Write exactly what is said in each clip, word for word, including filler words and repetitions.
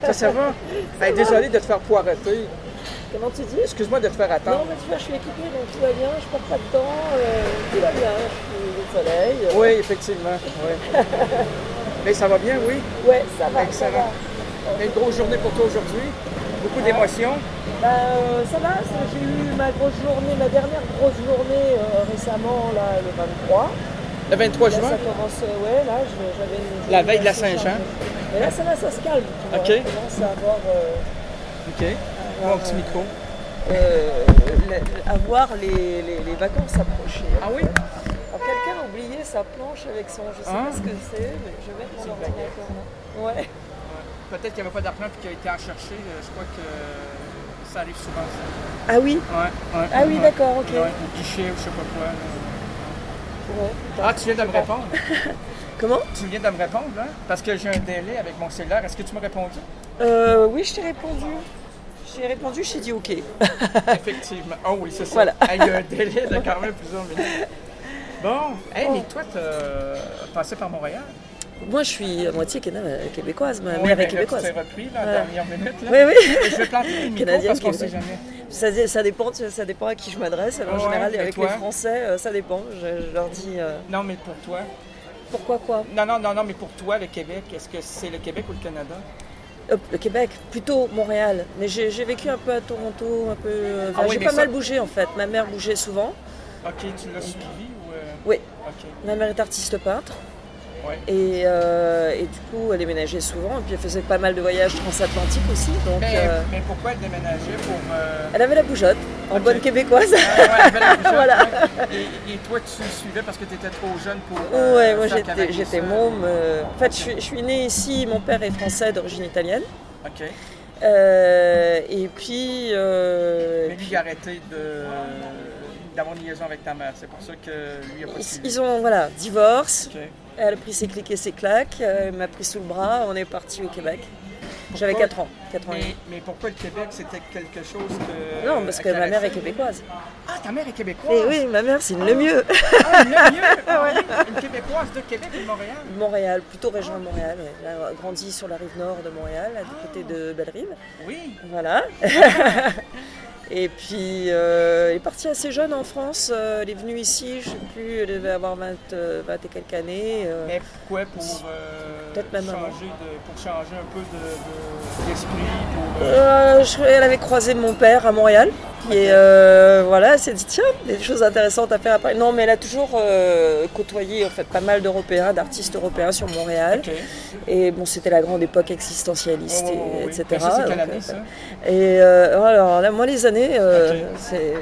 Ça, ça va? Hey, désolé de te faire poireter. Comment tu dis? Excuse-moi de te faire attendre. Non, mais tu vois, je suis équipée, donc tout va bien, je perds pas de temps, euh, tout va bien, je suis au soleil. euh. Oui, effectivement. Oui. Mais ça va bien, oui? Ouais, ça va, ça Excellent. va. Mais une grosse journée pour toi aujourd'hui. Beaucoup d'émotions. Bah, euh, ça va, ça- j'ai eu ma grosse journée, ma dernière grosse journée euh, récemment, là, le vingt-trois. Le vingt-trois Là, juin? ça commence, euh, ouais, là, je- j'avais une... La veille de la assez Saint-Jean. chargée. Mais là, ça va, ça se calme, tu vois. OK. Je commence à avoir... euh, OK. Mon petit micro. euh, la- à voir les, les, les vacances approcher. Ah oui? Alors, quelqu'un a oublié sa planche avec son, je sais Ah. pas ce que c'est, mais je vais mettre mon C'est une ordinateur là. Ouais. Peut-être qu'il n'y avait pas d'argent et qu'il a été à chercher. Je crois que ça arrive souvent. Ça. Ah oui? Ouais, ouais, Ah oui, ouais. d'accord, ok. Ouais, au guichet ou je sais pas quoi. là. Ouais, Ah, tu viens de me répondre? Comment? Tu viens de me répondre, hein? Parce que j'ai un délai avec mon cellulaire. Est-ce que tu m'as répondu? euh, Oui, je t'ai répondu. Je t'ai répondu, je t'ai dit ok. Effectivement. Oh oui, c'est ça. Voilà. Hey, il y a un délai de quand même plusieurs minutes. Bon, hey, mais toi, tu as passé par Montréal. Moi, je suis à moitié cana- québécoise, ma Oui, mère mais est là, québécoise. tu t'es repris là, Voilà. dernière minute. Là. Oui, oui. Et je vais planter le micro Canadienne, parce qu'on ne sait québécoise. jamais. Ça, ça, dépend, ça dépend à qui je m'adresse. En Ouais, général, et avec toi? les Français, euh, ça dépend. Je, je leur dis euh, Non, mais pour toi. pourquoi quoi? Non, non, non, non, mais pour toi, le Québec, est-ce que c'est le Québec ou le Canada? Hop, le Québec, plutôt Montréal. Mais j'ai j'ai vécu un peu à Toronto, un peu. euh, enfin, Ah oui, j'ai mais pas ça- mal bougé en fait. Ma mère bougeait souvent. Ok, tu l'as suivi ou. euh, Oui, Ok, ma mère est artiste peintre. ouais. Et, euh, et du coup, elle déménageait souvent. Et puis, elle faisait pas mal de voyages transatlantiques aussi. Donc, Mais, euh, mais pourquoi elle déménageait pour. euh, elle avait la bougeotte, en Ok. bonne québécoise. Ah, ouais, elle avait la bougeotte, Voilà. ouais. Et, et toi, tu suivais parce que tu étais trop jeune pour. euh, Ouais, moi faire j'étais, cavaler j'étais ça. môme. euh, En fait, je suis, je suis née ici. Mon père est français d'origine italienne. Ok. Euh, et puis. euh, Mais lui, il a arrêté de, d'avoir une liaison avec ta mère. C'est pour ça que lui a pas ils, suivi. ils ont, voilà, divorce. Ok. Elle a pris ses clics et ses claques. euh, Elle m'a pris sous le bras. On est parti au Québec. J'avais Pourquoi? quatre ans. quatre ans et Mais, demi. mais pourquoi le Québec, c'était quelque chose que. Non, parce que qui ma mère est arrêtait? québécoise. Ah, ta mère est québécoise? Et oui, ma mère, c'est le mieux. Ah, le mieux! Ah, oui. Une québécoise de Québec ou de Montréal? Montréal, plutôt région de Montréal. Ouais. Elle a grandi sur la rive nord de Montréal, à du côté de Bellerive. Oui. Voilà. Et puis, euh, elle est partie assez jeune en France. Euh, elle est venue ici, je ne sais plus, elle devait avoir vingt, euh, vingt et quelques années. euh. Mais pourquoi? Pour, euh, Peut-être même avant. changer de, pour changer un peu de, de- d'esprit? Pour, euh, Euh, je- elle avait croisé mon père à Montréal. Et euh, voilà, elle s'est dit, tiens, il y a des choses intéressantes à faire après. Non, mais elle a toujours euh, côtoyé en fait, pas mal d'Européens, d'artistes européens sur Montréal. Ok. Et bon, c'était la grande époque existentialiste, Oh, et- oh, oh, oui. et cetera. Mais ça, c'est quelle Donc, année, euh, ça? Et euh, alors là, moi, les années, euh, Ok. c'est.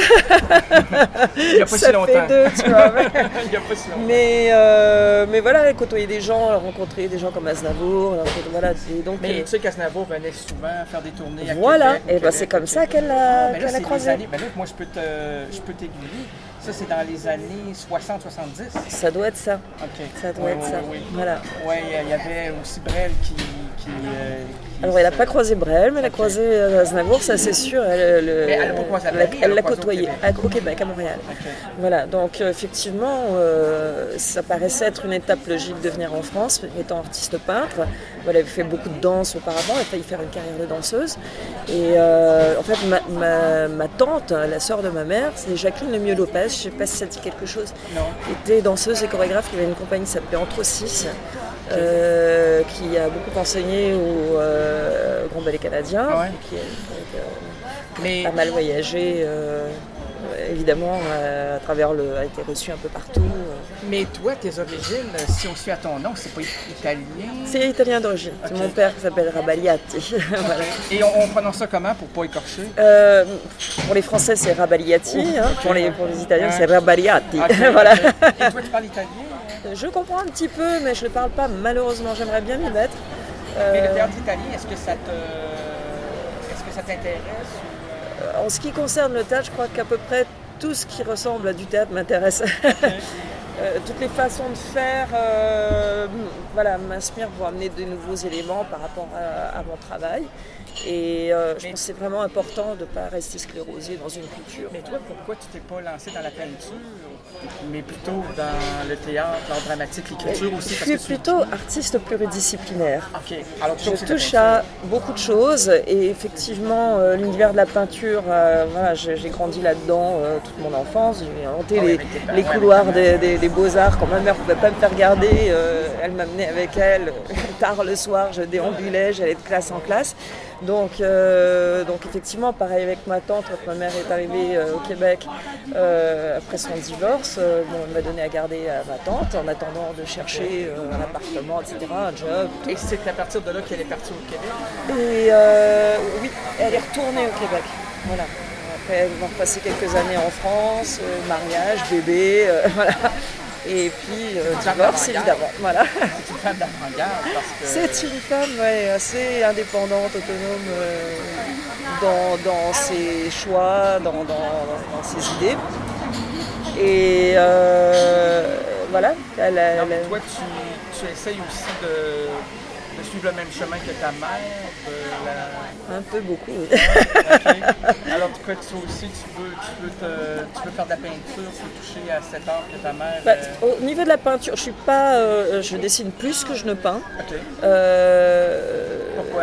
Il n'y a pas ça si longtemps. fait deux, tu vois. mais- Il n'y a pas si longtemps. Mais, euh, mais voilà, elle côtoyait des gens, elle a rencontré des gens comme Aznavour. elle a rencontré- Voilà, et donc, Mais euh, tu sais qu'Aznavour venait souvent faire des tournées à voilà, Québec. au et ben Québec, c'est comme ok. ça qu'elle Ah, l'a, mais là, qu'elle a c'est des croisé. années. Ben là, moi, je peux, te, je peux t'aiguiller. Ça, c'est dans les années soixante soixante-dix. Ça doit être ça. OK. Ça doit Oui, être oui, ça. oui, oui. Voilà. Oui, il y avait aussi Brel qui. qui, euh, qui Alors, elle n'a se- pas croisé Brel, mais elle a croisé euh, Aznavour, ça c'est sûr. Elle, le- Mais elle l'a pas croisé à elle l'a- Paris, elle elle l'a l'a croisé au côtoyé Québec. à- au Québec, à Montréal. OK. Voilà, donc euh, effectivement, euh, ça paraissait être une étape logique de venir en France, étant artiste peintre. Elle avait fait beaucoup de danse auparavant, elle a failli faire une carrière de danseuse. Et euh, en fait, ma, ma- ma tante, la sœur de ma mère, c'est Jacqueline Lemieux Lopez, je ne sais pas si ça dit quelque chose, Non. qui était danseuse et chorégraphe, qui avait une compagnie qui s'appelait Entre six, euh, qui a beaucoup enseigné au euh, Grand Ballet Canadien, Ouais. qui a euh, Mais. pas mal voyagé, euh, évidemment, euh, à travers le, a été reçu un peu partout. euh. Mais toi, tes origines, si on suit à ton nom, c'est pas italien? C'est italien d'origine. C'est Ok. mon père qui s'appelle Rabagliati. Voilà. Et on, on prononce ça comment pour pas écorcher? Euh, pour les Français, c'est Rabagliati. Oh, hein. ok. Pour, les, pour les Italiens, Ouais. c'est Rabagliati. Ok, Voilà. ok. Et toi, tu parles italien? Je comprends un petit peu, mais je ne parle pas malheureusement. J'aimerais bien m'y mettre. Euh, Mais le théâtre italien, est-ce que ça te. Est-ce que ça t'intéresse? ou, En ce qui concerne le théâtre, je crois qu'à peu près tout ce qui ressemble à du théâtre m'intéresse. Euh, toutes les façons de faire euh, voilà, m'inspirent pour amener de nouveaux éléments par rapport à, à mon travail. Et euh, je Mais- pense que c'est vraiment important de ne pas rester sclérosé dans une culture. Mais toi, pourquoi tu t'es pas lancé dans la peinture? mais plutôt dans le théâtre, l'art dramatique, l'écriture aussi. Je suis plutôt artiste pluridisciplinaire. Ok. Alors, je touche à beaucoup de choses et effectivement euh, l'univers de la peinture, euh, voilà, j'ai, j'ai grandi là-dedans euh, toute mon enfance. J'ai inventé oh, les, les, les couloirs des, des, des beaux-arts quand ma mère ne pouvait pas me faire regarder. Euh, elle m'amenait avec elle tard le soir, je déambulais, j'allais de classe en classe. Donc, euh, donc effectivement, pareil avec ma tante, quand ma mère est arrivée euh, au Québec euh, après son divorce, euh, bon, elle m'a donné à garder à ma tante en attendant de chercher euh, un appartement, et cetera, un job. Tout. Et c'est à partir de là qu'elle est partie au Québec? Et euh, oui, elle est retournée au Québec. Voilà. Après, elle va passer quelques années en France, euh, mariage, bébé, euh, voilà. Et puis euh, divorce évidemment. Voilà. C'est une femme d'avant-garde parce que... C'est une femme ouais, assez indépendante, autonome euh, dans, dans ses choix, dans, dans, dans ses idées. Et euh, voilà. Elle, elle, Donc, toi, tu, tu essayes aussi de, de suivre le même chemin que ta mère? La... Un peu beaucoup, oui. Ah, okay. Alors, toi, toi aussi, tu veux, tu, veux te, tu veux faire de la peinture, tu veux toucher à cet art que ta mère... Bah, euh... Au niveau de la peinture, je suis pas... Euh, je dessine plus que je ne peins. Okay. Euh, Pourquoi?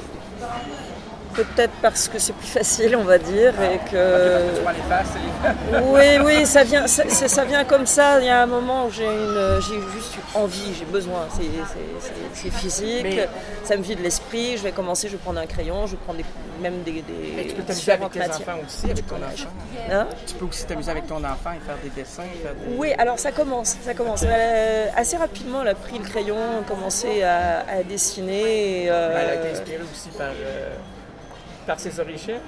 Peut-être parce que c'est plus facile, on va dire, ah, et que... Okay, parce que tu les faces, et... oui, oui, ça vient, ça, ça vient comme ça. Il y a un moment où j'ai, une, j'ai juste envie, j'ai besoin. C'est, c'est, c'est, c'est physique, mais... ça me vide l'esprit. Je vais commencer, je vais prendre un crayon, je vais prendre des, même des, des mais tu peux t'amuser avec tes matières. Enfants aussi, avec ton enfant. Hein? Tu peux aussi t'amuser avec ton enfant et faire des dessins. Faire des... Oui, alors ça commence, ça commence. Elle, assez rapidement, elle a pris le crayon, commencé à, à dessiner. Et, euh... Elle a été inspirée aussi par... Euh... par ses origines.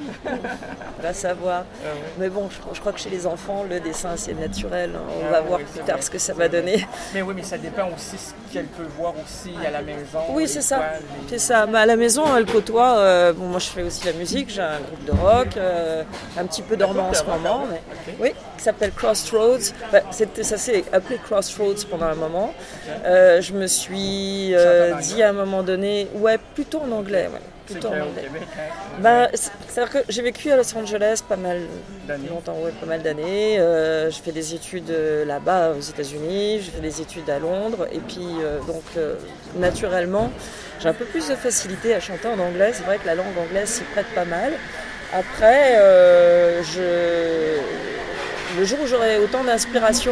Va savoir. Ah ouais. Mais bon, je, je crois que chez les enfants, le dessin, c'est naturel. On ah va oui, voir plus tard vrai. ce que ça va donner. Mais oui, mais ça dépend aussi ce qu'elle peut voir aussi à la maison. Oui, c'est ça. Toiles, les... C'est ça. Mais à la maison, elle côtoie... Euh, bon, moi, je fais aussi la musique. J'ai un groupe de rock, euh, un petit peu dormant en ce moment. Mais, okay. Oui, qui s'appelle Crossroads. Enfin, c'était, ça s'est appelé Crossroads pendant un moment. Okay. Euh, je me suis euh, dit à un moment donné... Ouais, plutôt en anglais, ouais. C'est clair, au Québec, hein? Ben, c'est-à-dire que j'ai vécu à Los Angeles pas mal d'années. longtemps, ouais, pas mal d'années. Euh, j'ai fait des études là-bas aux États-Unis, j'ai fait des études à Londres, et puis euh, donc euh, naturellement, j'ai un peu plus de facilité à chanter en anglais. C'est vrai que la langue anglaise s'y prête pas mal. Après, euh, je... le jour où j'aurai autant d'inspiration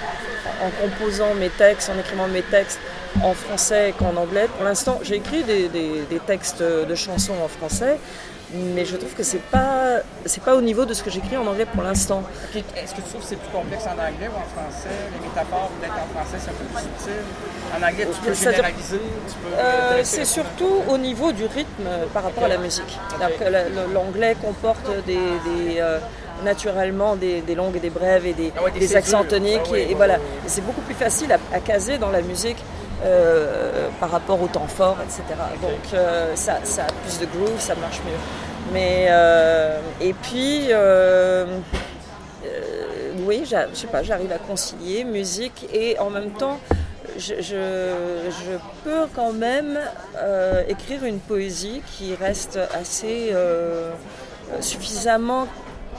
en composant mes textes, en écrivant mes textes en français qu'en anglais. Pour l'instant, j'ai écrit des, des, des textes de chansons en français, mais je trouve que c'est pas, c'est pas au niveau de ce que j'écris en anglais pour l'instant. Okay. Est-ce que tu trouves que c'est plus complexe en anglais ou en français? Les métaphores, peut-être en français, c'est un peu plus subtil. En anglais, tu peux ça généraliser? Tu peux euh, c'est surtout au niveau du rythme par rapport okay. à la musique. Okay. Que la, l'anglais comporte des... des euh, naturellement des, des longues et des brèves et des, ah ouais, des, des accents toniques ah ouais, et, et ouais, voilà. Ouais. Et c'est beaucoup plus facile à, à caser dans la musique euh, par rapport au temps fort, et cetera. Okay. Donc euh, ça, ça a plus de groove, ça marche mieux. Mais euh, et puis euh, euh, oui, je sais pas, j'arrive à concilier musique et en même temps je, je, je peux quand même euh, écrire une poésie qui reste assez euh, suffisamment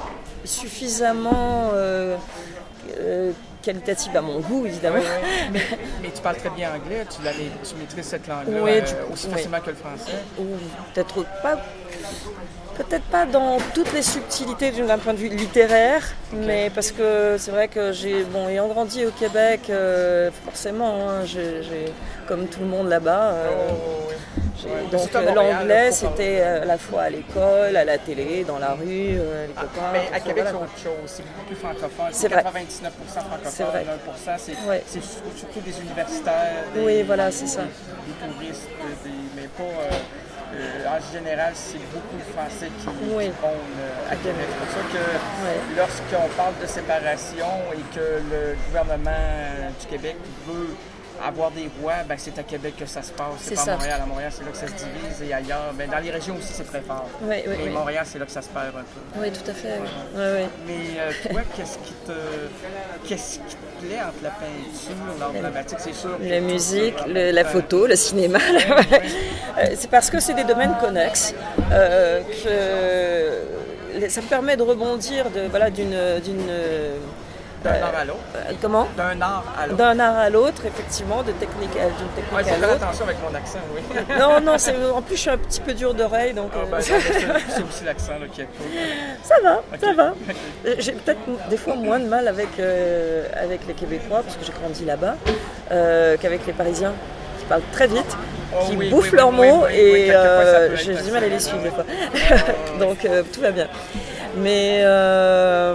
suffisamment euh, euh, qualitative à mon goût, évidemment. Oui, oui. Mais, mais tu parles très bien anglais, tu, tu maîtrises cette langue-là oui, euh, aussi oui. facilement que le français. Ou peut-être pas, peut-être pas dans toutes les subtilités d'un point de vue littéraire, okay. mais parce que c'est vrai que j'ai, bon, ayant grandi au Québec, euh, forcément, hein, j'ai, j'ai, comme tout le monde là-bas, euh, oh, oui. Ouais, donc euh, l'anglais c'était à la fois à l'école, à la télé, dans la rue, euh, les ah, copains. Mais à Québec c'est autre chose, c'est beaucoup plus francophone, c'est, c'est quatre-vingt-dix-neuf pour cent francophone, c'est vrai. un pour cent c'est, ouais. c'est surtout des universitaires, des, oui, voilà, c'est des, ça. des touristes, des, mais pas... Euh, euh, en général, c'est beaucoup de Français qui, oui. qui vont euh, à Québec. C'est pour ça que ouais. lorsqu'on parle de séparation et que le gouvernement du Québec veut avoir des voix, ben c'est à Québec que ça se passe, c'est, c'est pas à Montréal. À Montréal, c'est là que ça se divise et ailleurs. Ben, dans les régions aussi, c'est très fort. Oui, oui, mais oui. Montréal, c'est là que ça se perd un peu. Oui, tout à fait. Oui. Oui, oui. Mais euh, toi, qu'est-ce qui te qu'est-ce qui te plaît entre la peinture, l'art dramatique, c'est sûr? La musique, le, la photo, le cinéma. Oui, oui. C'est parce que c'est des domaines connexes euh, que ça me permet de rebondir de, voilà, d'une... d'une D'un art à l'autre. Euh, comment? D'un art à l'autre. D'un art à l'autre, effectivement, de technique, d'une technique ouais, à l'autre. Fais attention avec mon accent, oui. non, non, c'est, en plus je suis un petit peu dur d'oreille, donc... Ah, ben, euh... non, c'est, c'est aussi l'accent là, qui est cool. Ça va, okay. ça va. J'ai peut-être des fois moins de mal avec, euh, avec les Québécois, parce que j'ai grandi là-bas, euh, qu'avec les Parisiens, qui parlent très vite, oh, qui oui, bouffent oui, leurs oui, mots, oui, et oui, euh, j'ai du mal à les suivre des fois. Oh, donc euh, tout va bien. Mais... Euh,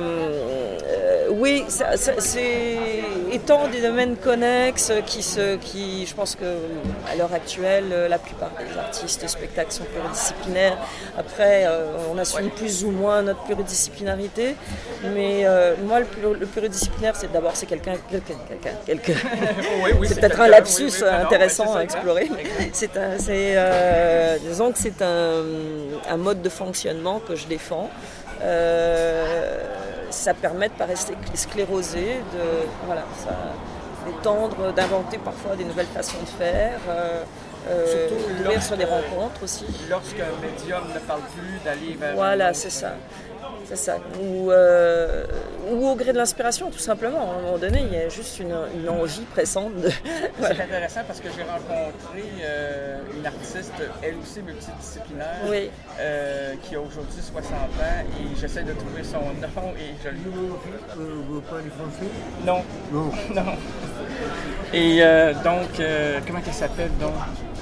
Oui, ça, ça, c'est étant des domaines connexes qui, se, qui, je pense qu'à l'heure actuelle, la plupart des artistes de spectacle sont pluridisciplinaires. Après, euh, on assume ouais. plus ou moins notre pluridisciplinarité, mais euh, moi, le, plus, le pluridisciplinaire, c'est d'abord c'est quelqu'un, quelqu'un, quelqu'un, quelqu'un. oui, oui, c'est, c'est peut-être un lapsus oui, oui, intéressant non, ouais, à explorer. C'est un, c'est, euh, disons que c'est un, un mode de fonctionnement que je défends. Euh, ça permet de ne pas rester sclérosé, de, voilà, ça, d'étendre, d'inventer parfois des nouvelles façons de faire, euh, euh, d'ouvrir sur des rencontres aussi. Lorsqu'un médium ne parle plus, d'aller vers... Voilà, c'est ça. C'est ça. Ou, euh, ou au gré de l'inspiration, tout simplement. À un moment donné, il y a juste une, une envie pressante de... C'est intéressant parce que j'ai rencontré euh, une artiste, elle aussi multidisciplinaire, oui. euh, qui a aujourd'hui soixante ans, et j'essaie de trouver son nom et je le... Vous parlez français? Non. Non. non. Et euh, donc, euh, comment elle s'appelle donc?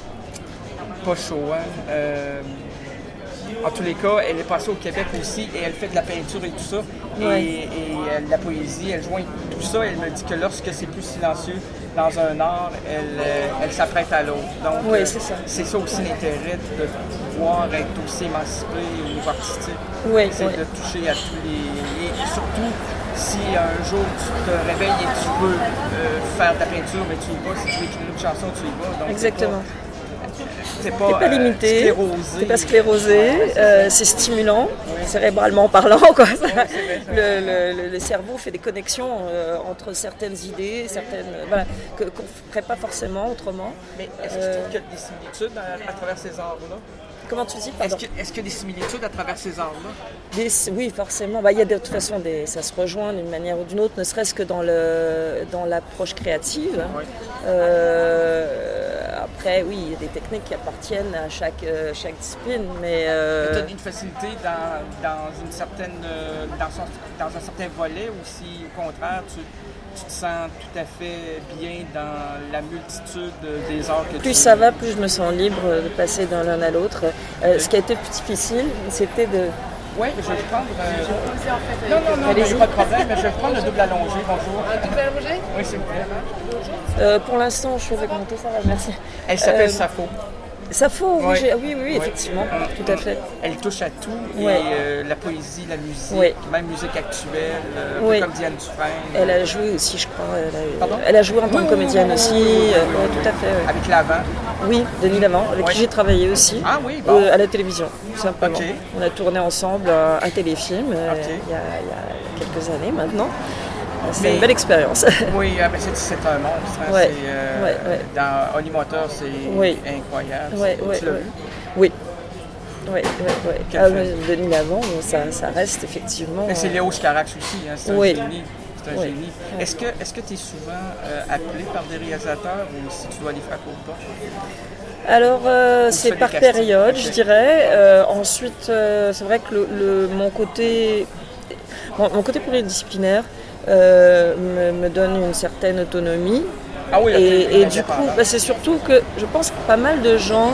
Pas Chohan. Euh, En tous les cas, elle est passée au Québec aussi et elle fait de la peinture et tout ça. Ouais. Et, et euh, la poésie, elle joint tout ça. Elle me dit que lorsque c'est plus silencieux dans un art, elle, euh, elle s'apprête à l'autre. Donc, oui, euh, c'est ça. C'est ça aussi l'intérêt de pouvoir être aussi émancipé au niveau artistique. Oui, c'est oui. de toucher à tous les... Et surtout, si un jour tu te réveilles et tu veux euh, faire de la peinture, mais tu y vas. Si tu veux écrire une chanson, tu y vas. Donc, exactement. T'es pas, t'es pas euh, limité, sclérosé. t'es pas sclérosé, euh, c'est stimulant, oui. cérébralement parlant. Quoi. Oui, vrai, le, le, le cerveau fait des connexions euh, entre certaines idées, certaines, euh, voilà, que, qu'on ne ferait pas forcément autrement. Mais est-ce euh, qu'il y a des similitudes à, à travers ces arts-là? Comment tu dis? Pardon. Est-ce, que, est-ce qu'il y a des similitudes à travers ces arts-là? Des, oui, forcément. Bah, il y a de toute façon, des, ça se rejoint d'une manière ou d'une autre, ne serait-ce que dans, le, dans l'approche créative. Oui. Euh, après, oui, il y a des techniques qui appartiennent à chaque, euh, chaque discipline, mais... Euh... Tu as une facilité dans, dans, une certaine, dans, son, dans un certain volet, ou si, au contraire, tu... tu te sens tout à fait bien dans la multitude des arts que plus tu... Plus ça va, plus je me sens libre de passer d'un l'un à l'autre. Euh, okay. Ce qui a été plus difficile, c'était de... Oui, je vais prendre... Euh... Non, non, non, allez-y. Pas de problème, mais je vais prendre le double allongé, bonjour. Un double allongé? Oui, s'il vous plaît. Euh, pour l'instant, je fais monter, ça va, merci. Elle s'appelle euh... Sappho. Sappho, oui, oui, oui, oui, effectivement, oui. tout à fait. Elle touche à tout, et oui. euh, la poésie, la musique, oui. même musique actuelle, euh, oui. comme Diane Dufresne. Elle a joué aussi, je crois. Elle a, Pardon? Elle a joué en tant que comédienne oui, aussi, oui, oui, oui, euh, oui, oui, tout à fait. Oui. Avec Lavant? Oui, Denis Lavant, avec oui. qui j'ai travaillé aussi. Ah oui, bon. euh, à la télévision, tout simplement. Okay. On a tourné ensemble un, un téléfilm okay. euh, il, y a, il y a quelques années maintenant. C'est mais, une belle expérience. Oui, mais c'est, c'est un monstre. Hein. Ouais, c'est, euh, ouais, ouais. Dans Onimotor, c'est oui. incroyable. Ouais, c'est, ouais, tu l'as ouais. vu? Oui. Oui, oui, oui. Ah, Denis Lavant, ça, ça reste effectivement... Mais c'est Léo Scarax aussi, hein. C'est un oui. génie. C'est un oui. génie. Oui. Est-ce que est-ce que tu es souvent euh, appelé par des réalisateurs ou si tu dois les frapper ou pas? Alors, euh, c'est par période, okay. je dirais. Euh, ensuite, euh, c'est vrai que le, le, mon côté... Mon, mon côté pluridisciplinaire euh, me, me donne une certaine autonomie. Ah oui, et, et du coup, bah, c'est surtout que je pense que pas mal de gens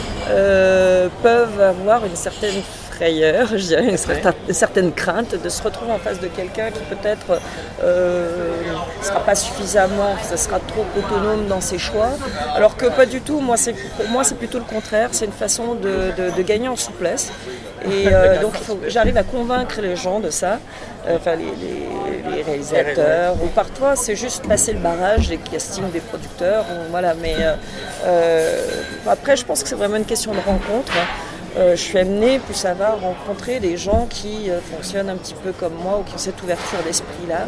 euh, peuvent avoir une certaine frayeur, je dirais, une, certain, une certaine crainte de se retrouver en face de quelqu'un qui peut-être ne euh, sera pas suffisamment, ça sera trop autonome dans ses choix, alors que pas du tout. Moi, c'est, pour moi, c'est plutôt le contraire. C'est une façon de, de, de gagner en souplesse. Et euh, donc, il faut, j'arrive à convaincre les gens de ça, euh, enfin les, les, les réalisateurs, ou parfois c'est juste passer le barrage des castings des producteurs, ou, voilà. Mais euh, euh, après, je pense que c'est vraiment une question de rencontre. Euh, je suis amenée, plus ça va, rencontrer des gens qui euh, fonctionnent un petit peu comme moi ou qui ont cette ouverture d'esprit-là.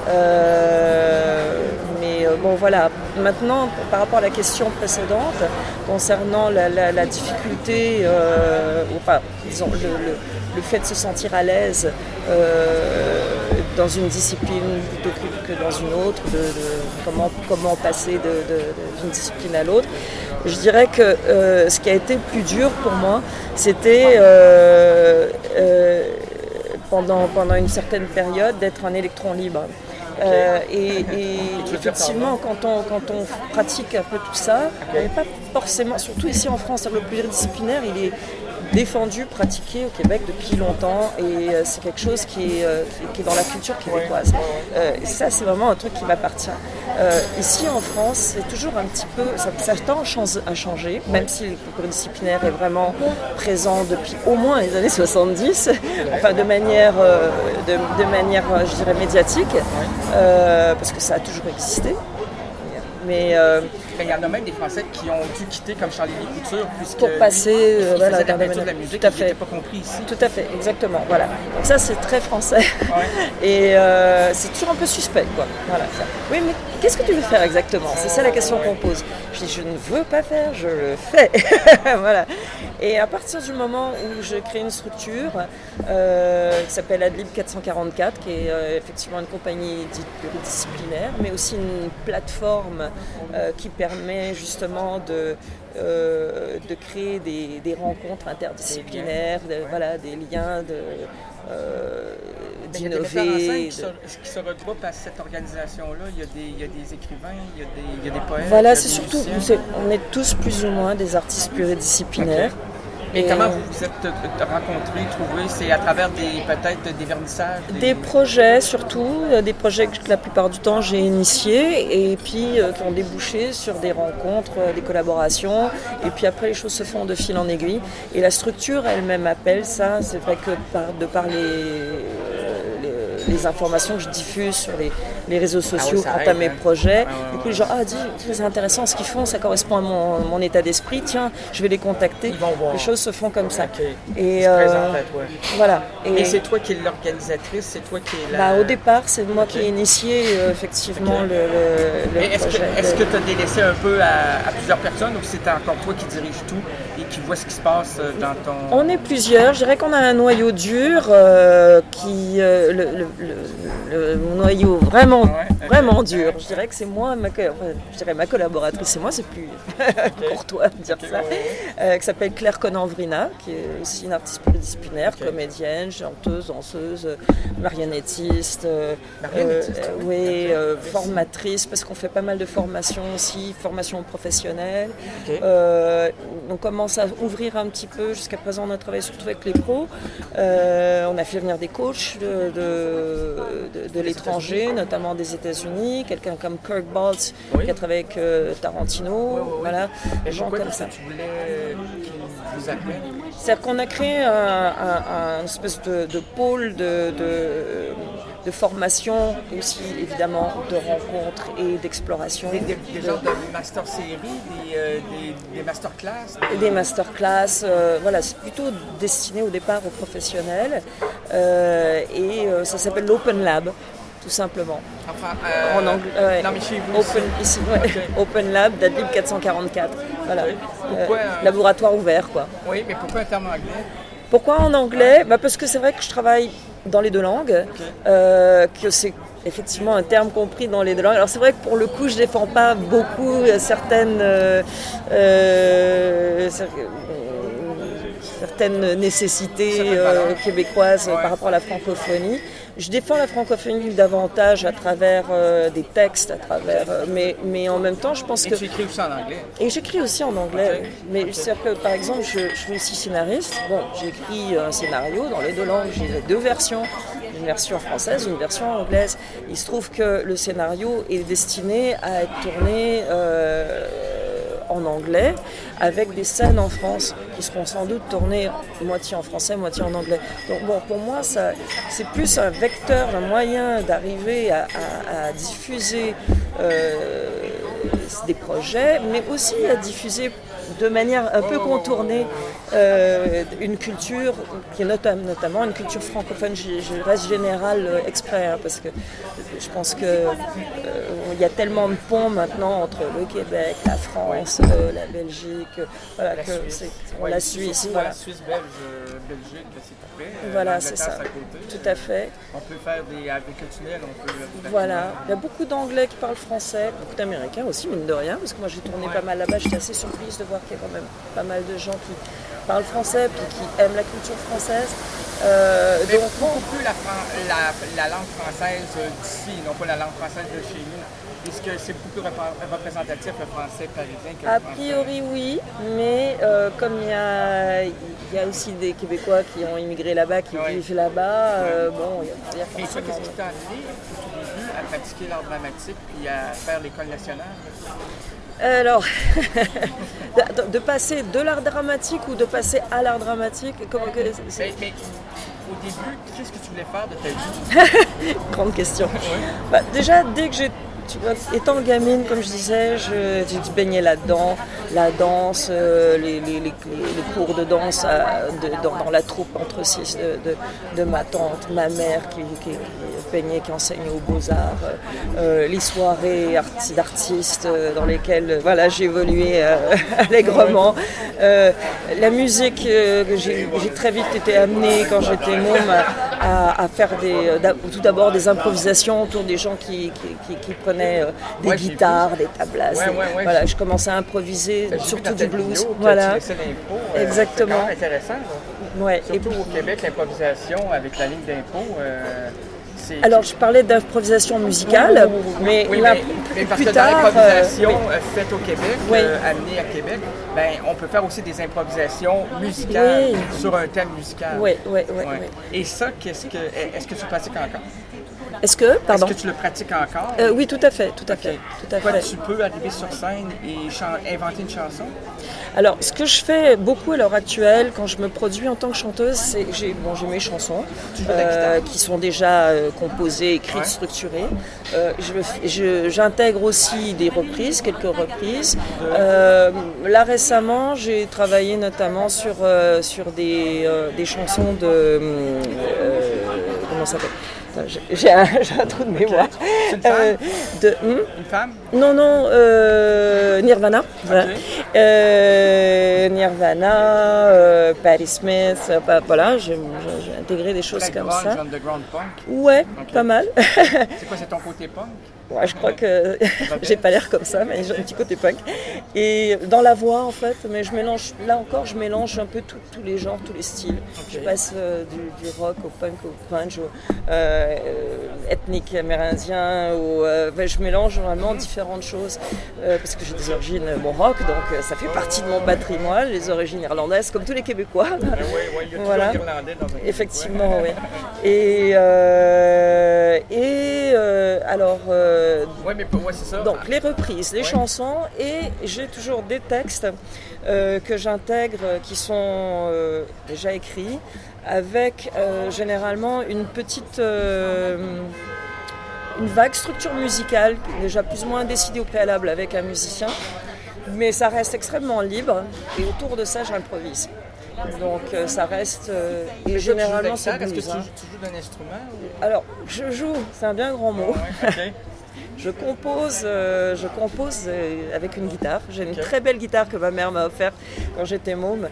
Euh, mais euh, bon, voilà. Maintenant, par rapport à la question précédente, concernant la, la, la difficulté, euh, enfin, disons, le, le, le fait de se sentir à l'aise euh, dans une discipline plutôt que, que dans une autre, de, de comment, comment passer de, de, de, d'une discipline à l'autre. Je dirais que euh, ce qui a été le plus dur pour moi, c'était euh, euh, pendant, pendant une certaine période d'être un électron libre. Euh, et, et effectivement, quand on, quand on pratique un peu tout ça, on n'est pas forcément, surtout ici en France, le pluridisciplinaire, il est défendu, pratiqué au Québec depuis longtemps, et euh, c'est quelque chose qui est, euh, qui est dans la culture québécoise. Euh, et ça, c'est vraiment un truc qui m'appartient. Euh, ici en France, c'est toujours un petit peu, ça, ça tend à changer, même si le pluridisciplinaire est vraiment présent depuis au moins les années soixante-dix, enfin de manière, euh, de, de manière, je dirais, médiatique, euh, parce que ça a toujours existé. Mais euh, il y en a même des Français qui ont dû quitter, comme Charlie-Lee Couture, puisque pour passer lui, il voilà, faisait dans la peinture de la musique, tout à il fait. n'était pas compris ici. Tout à fait, exactement. Voilà. Donc ça, c'est très français. Ouais. Et euh, c'est toujours un peu suspect, quoi. Voilà, ça. Oui, mais qu'est-ce que tu veux faire exactement? C'est ça la question qu'on pose. Je dis, je ne veux pas faire, je le fais. Voilà. Et à partir du moment où je crée une structure euh, qui s'appelle Adlib quatre cent quarante-quatre, qui est euh, effectivement une compagnie dite pluridisciplinaire, mais aussi une plateforme euh, qui permet justement de, euh, de créer des, des rencontres interdisciplinaires, de, voilà, des liens, de, euh, d'innover. Il y a des metteurs en scène qui, se, qui se regroupent à cette organisation-là. Il y a des, il y a des écrivains, il y a des, il y a des poètes. Voilà, il y a c'est des surtout, musiciens. c'est, on est tous plus ou moins des artistes pluridisciplinaires. Okay. Mais et comment euh, vous vous êtes rencontrés, trouvés? C'est à travers des, peut-être des vernissages? Des, des projets surtout, des projets que la plupart du temps j'ai initiés et puis euh, qui ont débouché sur des rencontres, euh, des collaborations, et puis après les choses se font de fil en aiguille. Et la structure elle-même appelle ça, c'est vrai que par, de par les, euh, les, les informations que je diffuse sur les, les réseaux sociaux ah oui, quant à aide, mes hein. projets, ah, ouais, du coup ouais. les gens, ah dis, c'est intéressant ce qu'ils font, ça correspond à mon, mon état d'esprit, tiens, je vais les contacter. Ils vont voir. Les choses se font comme ça. Okay. Et Ils se euh, présentent à toi. voilà. Et Mais c'est toi qui es l'organisatrice, c'est toi qui es la... bah, au départ, c'est moi Okay. qui ai initié euh, effectivement Okay. le, le, le Mais est-ce projet. que est-ce que tu as délaissé un peu à, à plusieurs personnes ou c'est encore toi qui dirige tout et qui vois ce qui se passe dans ton... On est plusieurs. Je dirais qu'on a un noyau dur euh, qui... Euh, le, le, le, le noyau vraiment, Ouais, okay. vraiment dur. Je dirais que c'est moi, ma, je dirais ma collaboratrice, c'est moi, c'est plus courtois de dire Okay, ça, ouais, ouais. euh, qui s'appelle Claire Conan-Vrina, qui est aussi une artiste pluridisciplinaire, Okay. comédienne, chanteuse, danseuse, marionnettiste, euh, Marionnettiste, euh, oui. oui, Okay. euh, formatrice, parce qu'on fait pas mal de formations aussi, formation professionnelle. Okay. Euh, on commence à ouvrir un petit peu. Jusqu'à présent, on a travaillé surtout avec les pros. Euh, on a fait venir des coachs de, de, de, de l'étranger, notamment des États-Unis. Quelqu'un comme Kirk Baltz, Oui. qui a travaillé avec euh, Tarantino. Oui, oui, oui. Voilà, des Et gens pourquoi comme ça. tu voulais qu'ils vous appellent? C'est-à-dire qu'on a créé un, un, un espèce de, de pôle de, de, de formation et aussi évidemment de rencontres et d'exploration. Des, des, des genres de master séries, des, euh, des, des masterclass? Et des masterclass, euh, voilà, c'est plutôt destiné au départ aux professionnels euh, et euh, ça s'appelle l'Open Lab, tout simplement. Enfin, euh, En anglais, ouais. Non, mais chez vous Open, aussi. ici, ouais. Okay. Open Lab d'Adlib quatre cent quarante-quatre. Voilà. Oui. Pourquoi, Euh, euh, laboratoire ouvert, quoi. Oui, mais pourquoi un terme anglais? Pourquoi en anglais? Bah parce que c'est vrai que je travaille dans les deux langues, Okay. euh, que c'est effectivement un terme compris dans les deux langues. Alors c'est vrai que pour le coup, je ne défends pas beaucoup euh, certaines, euh, euh, certaines nécessités Certaines euh, valeurs. québécoises euh, Ouais. par rapport à la francophonie. Je défends la francophonie davantage à travers euh, des textes, à travers, euh, mais, mais en même temps, je pense Et que... tu écris aussi en anglais? Et j'écris aussi en anglais, Ok. mais Ok. c'est-à-dire que par exemple, je, je suis aussi scénariste. Bon, j'ai écrit un scénario dans les deux langues, j'ai deux versions, une version française, une version anglaise. Il se trouve que le scénario est destiné à être tourné euh, en anglais, avec des scènes en France qui seront sans doute tournées moitié en français, moitié en anglais. Donc bon, pour moi, ça, c'est plus un vecteur, un moyen d'arriver à, à, à diffuser euh, des projets, mais aussi à diffuser de manière un peu contournée euh, une culture qui est notam- notamment une culture francophone. Je, je reste générale euh, exprès, hein, parce que je pense qu'il euh, y a tellement de ponts maintenant entre le Québec, la France, oui. euh, la Belgique, euh, voilà, la que Suisse, c'est, ouais, la Suisse, voilà. La Suisse, Belge, euh, Belgique, c'est tout près. Voilà, c'est ça. À côté. Tout à fait. On peut faire des avec le tunnel, on peut. Voilà, il y a beaucoup d'Anglais qui parlent français, beaucoup d'Américains aussi, mine de rien, parce que moi j'ai tourné ouais. pas mal là-bas, j'étais assez surprise de voir qu'il y a quand même pas mal de gens qui parlent français puis qui aiment la culture française. Euh, Mais donc, beaucoup plus la, la, la langue française d'ici, non pas la langue française de chez nous. Est-ce que c'est beaucoup plus représentatif le français parisien que le A français? priori oui, mais euh, comme il y a, il y a aussi des Québécois qui ont immigré là-bas, qui oui. vivent là-bas, euh, bon, il y a, il y a forcément... Et ça, qu'est-ce qui t'a amené au tout début à pratiquer l'art dramatique puis à faire l'école nationale? Alors, de, de passer de l'art dramatique ou de passer à l'art dramatique comme, que, mais, mais au début, qu'est-ce que tu voulais faire de ta vie? Grande question. Oui. Bah, déjà, dès que j'ai... Tu vois, étant gamine, comme je disais, je, j'ai baigné là-dedans, la danse, euh, les, les, les, les cours de danse à, de, dans, dans la troupe entre six de, de, de ma tante, ma mère qui, qui, qui baignait, qui enseignait aux Beaux-Arts, euh, les soirées arti- d'artistes euh, dans lesquelles voilà, j'ai évolué euh, allègrement. Euh, la musique, euh, j'ai, j'ai très vite été amenée quand j'étais môme à, à faire des, tout d'abord des improvisations autour des gens qui, qui, qui, qui prenaient Euh, des ouais, guitares, des tablas. Ouais, ouais, ouais, voilà, je commençais à improviser, ben, surtout du blues. Vidéo, voilà. Tu l'impro, euh, exactement. C'est intéressant. Ouais. Surtout et puis, au Québec, l'improvisation avec la ligne d'impro. Euh, c'est... Alors, je parlais d'improvisation musicale, oui, oui, oui, mais, oui, là, mais, mais parce plus que tard, dans l'improvisation euh, oui. faite au Québec, oui. euh, amenée à Québec, ben, on peut faire aussi des improvisations musicales oui. sur un thème musical. Oui, oui, oui. Ouais. oui. Et ça, qu'est-ce que, est-ce que tu pratiques encore? Est-ce que, pardon? Est-ce que tu le pratiques encore? Euh, oui, tout à fait, tout à okay. fait, tout à Quoi, fait. Tu peux arriver sur scène et chan- inventer une chanson? Alors, ce que je fais beaucoup à l'heure actuelle, quand je me produis en tant que chanteuse, c'est que j'ai, bon, j'ai mes chansons euh, qui sont déjà euh, composées, écrites, ouais. structurées. Euh, je, je, j'intègre aussi des reprises, quelques reprises. Euh, là, récemment, j'ai travaillé notamment sur, euh, sur des, euh, des chansons de... Euh, comment ça s'appelle? J'ai un, j'ai un trou de mémoire. Okay. C'est une femme? Euh, de, hmm? Une femme? Non, non, euh, Nirvana. Voilà. Okay. Euh, Nirvana, euh, Patti Smith, euh, voilà, j'ai, j'ai intégré des choses Très comme grunge, ça. Underground punk? Ouais, okay. Pas mal. C'est quoi, c'est ton côté punk? Ouais, je crois que j'ai pas l'air comme ça, mais j'ai un petit côté punk. Et dans la voix, en fait, mais je mélange, là encore, je mélange un peu tous les genres, tous les styles. Okay. Je passe euh, du, du rock au punk, au grunge, au euh, ethnique amérindien, au, euh, ben, je mélange vraiment différentes choses, euh, parce que j'ai des origines bon rock, donc euh, ça fait partie de mon patrimoine, les origines irlandaises, comme tous les Québécois. Ben oui, oui, il y a voilà. toujours irlandais dans un effectivement, oui. Et, euh, et euh, alors... Euh, Oui, mais ouais, c'est ça. Donc les reprises, les ouais. chansons, et j'ai toujours des textes euh, que j'intègre qui sont euh, déjà écrits avec euh, généralement une petite euh, une vague structure musicale déjà plus ou moins décidée au préalable avec un musicien, mais ça reste extrêmement libre et autour de ça j'improvise. Donc euh, ça reste euh, et généralement c'est blues. Est-ce que tu, hein. tu joues d'un instrument ou... Alors je joue, c'est un bien grand mot. Ouais, okay. Je compose, euh, je compose euh, avec une guitare. J'ai une okay. très belle guitare que ma mère m'a offerte quand j'étais môme,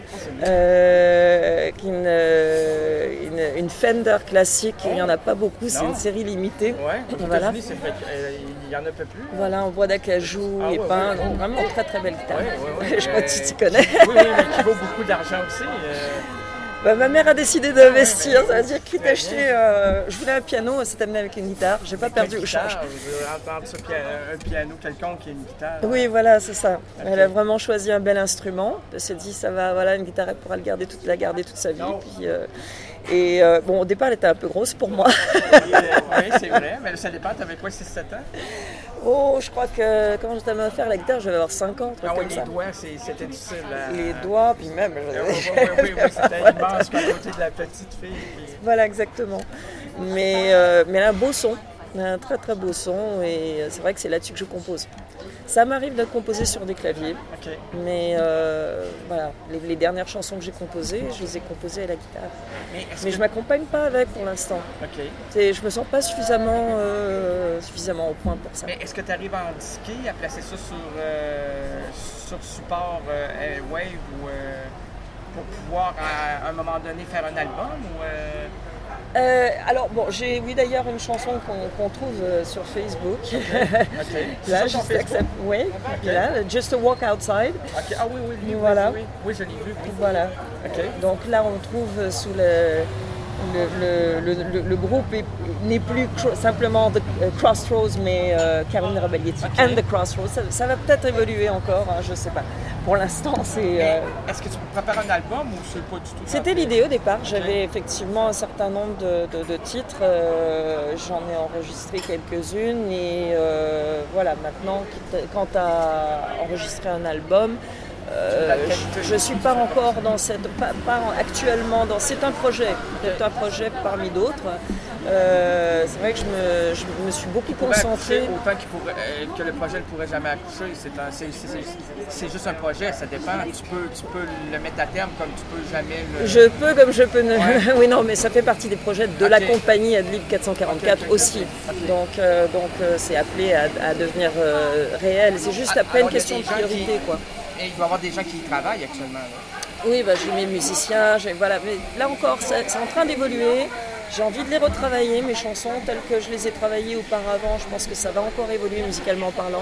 euh, une, une, une Fender classique. Oh. Il n'y en a pas beaucoup, non. C'est une série limitée. Ouais. Voilà. C'est fait, euh, il y en a peu plus. Voilà, en bois d'acajou ah, et ouais, peint. Ouais, ouais. Vraiment une très très belle guitare. Ouais, ouais, ouais. Je crois que tu t'y connais. Oui, oui, mais qui vaut beaucoup d'argent aussi. Euh... Bah, ma mère a décidé d'investir, ça veut dire quitte à acheter. Euh, je voulais un piano, elle s'est amenée avec une guitare. J'ai pas perdu au change. Entendre ce piano, un piano quelconque et une guitare. Oui, voilà, c'est ça. Okay. Elle a vraiment choisi un bel instrument. Elle s'est dit, ça va, voilà, une guitare, elle pourra le garder toute, la garder toute sa vie. Puis, euh, et euh, bon, au départ, elle était un peu grosse pour moi. Oui, c'est vrai, mais ça dépend. T'avais quoi, six sept ans? Oh, je crois que quand j'étais à faire la guitare, je devais avoir cinq ans. Ah oui, les ça. doigts, c'est, c'était difficile. À... Les doigts, puis même. Oui, oui, oui, oui, oui, c'était immense à côté de la petite fille. Puis... Voilà, exactement. Mais, euh, mais elle a un beau son. Elle a un très très beau son et c'est vrai que c'est là-dessus que je compose. Ça m'arrive de composer sur des claviers, okay. mais euh, voilà, les, les dernières chansons que j'ai composées, je les ai composées à la guitare. Mais, mais que... je m'accompagne pas avec pour l'instant. Okay. C'est, je me sens pas suffisamment, euh, suffisamment au point pour ça. Mais est-ce que tu arrives à en disquer, à placer ça sur, euh, sur support euh, Wave ou euh, pour pouvoir à, à un moment donné faire un album ou euh... Euh, alors bon, j'ai oui d'ailleurs une chanson qu'on, qu'on trouve euh, sur Facebook. Okay. Okay. Là, juste accept... oui, okay. Là, Just a Walk Outside. Okay. Ah oui, oui, oui, voilà. oui, oui, je l'ai vu. Oui. Voilà. Okay. Donc là, on trouve sous le le, le, le, le groupe est, n'est plus cro- simplement The Crossroads, mais euh, Caroline Rabaglietti okay. and The Crossroads. Ça, ça va peut-être évoluer encore, hein, je ne sais pas. Pour l'instant, c'est... Euh... Est-ce que tu prépares un album ou c'est pas du tout? C'était l'idée au départ. Okay. J'avais effectivement un certain nombre de, de, de titres. Euh, j'en ai enregistré quelques-unes. Et euh, voilà, maintenant, quant à enregistrer un album, Euh, je ne suis pas encore dans cette, pas, pas actuellement dans, c'est un projet, c'est un projet parmi d'autres. Euh, c'est vrai que je me, je me suis beaucoup concentrée. Autant qu'il pourrait, euh, que le projet ne pourrait jamais accoucher, c'est, un, c'est, c'est, c'est, c'est juste un projet, ça dépend. Tu peux, tu peux le mettre à terme comme tu peux jamais le... Je peux comme je peux ne... Ouais. Oui, non, mais ça fait partie des projets de okay. la compagnie Adlib quatre cent quarante-quatre okay, okay, aussi. Okay. Donc, euh, donc euh, c'est appelé à, à devenir euh, réel. C'est juste ah, après une question de priorité, qui... quoi. Et il doit y avoir des gens qui y travaillent actuellement. Là. Oui, bah, j'ai mes musiciens, j'ai, voilà. Mais là encore, c'est, c'est en train d'évoluer. J'ai envie de les retravailler, mes chansons, telles que je les ai travaillées auparavant. Je pense que ça va encore évoluer musicalement parlant.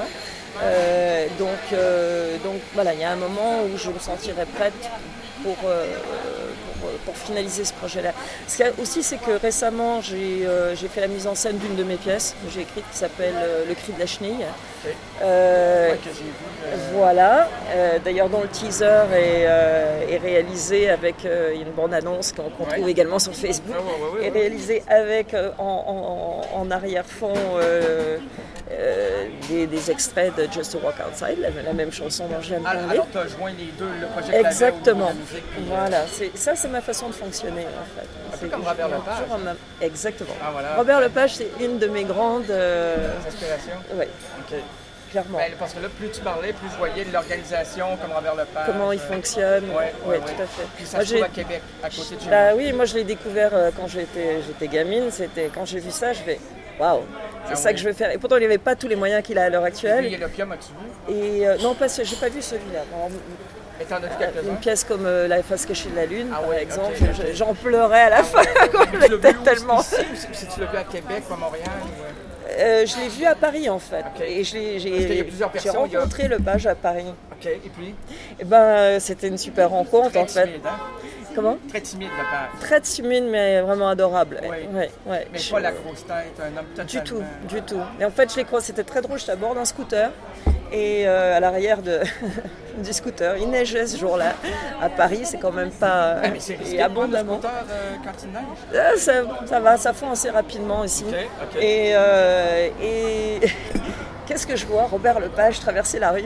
Euh, donc, euh, donc voilà, il y a un moment où je me sentirai prête pour, euh, pour, pour finaliser ce projet-là. Ce qu'il y a aussi, c'est que récemment, j'ai, euh, j'ai fait la mise en scène d'une de mes pièces que j'ai écrite qui s'appelle euh, Le cri de la chenille. Okay. Euh, ouais, que j'ai vu, euh... Voilà, euh, d'ailleurs dont le teaser est, euh, est réalisé avec euh, une bande-annonce qu'on, qu'on ouais. trouve également sur Facebook, ouais, ouais, ouais, ouais, est réalisé avec euh, en, en, en arrière-fond euh, euh, des, des extraits de Just a Walk Outside, la, la même chanson dont je viens de parler. Alors tu as joint les deux, le projet que exactement. La musique, puis, voilà, c'est, ça c'est ma façon de fonctionner en fait. Un peu comme Robert Lepage. Ma... Exactement. Ah, voilà. Robert Lepage, c'est une de mes grandes euh... inspirations. Oui. Okay. Clairement. Ben, parce que là, plus tu parlais, plus je voyais l'organisation comme Robert Lepage. Comment il fonctionne. Oui, ouais, ouais, ouais, tout à fait. Puis ça moi, se trouve à Québec, à côté de chez bah, moi. Oui, moi je l'ai découvert euh, quand j'étais, j'étais gamine. C'était, quand j'ai vu ça, je fais waouh, c'est ah, ça oui. que je veux faire. Et pourtant, il n'y avait pas tous les moyens qu'il a à l'heure actuelle. Et l'Opium, as-tu vu? Et euh, non, pas, j'ai pas vu celui-là. Alors, et t'en as vu quelques-uns? Une pièce comme euh, La face cachée de la Lune, ah, par oui, exemple. Okay, okay. J'en pleurais à la ah, fin. Ouais. Tu l'as vu tellement. Ici, ou si tu l'as vu à Québec ou à Montréal? Ou... Euh, je l'ai vu à Paris en fait. Okay. Et je l'ai, j'ai, Parce qu'il y a plusieurs j'ai personnes, rencontré il y a... Lepage à Paris. Ok, et puis? Et ben, c'était une super rencontre Très en fait. Timide, hein? Comment? Très timide Lepage. Très timide mais vraiment adorable. Oui. Ouais, ouais. Mais je... pas la grosse tête, un homme totalement... Du tout, du tout. Et en fait, je l'ai croisé, c'était très drôle, j'étais à bord d'un scooter. Et euh, à l'arrière de, du scooter, il neigeait ce jour-là. À Paris, c'est quand même pas ah, mais c'est risqué abondamment. De prendre le scooter euh, quand il neige? Ah, ça, ça va, ça fond assez rapidement ici. Okay, okay. Et, euh, et qu'est-ce que je vois? Robert Lepage traverser la rue.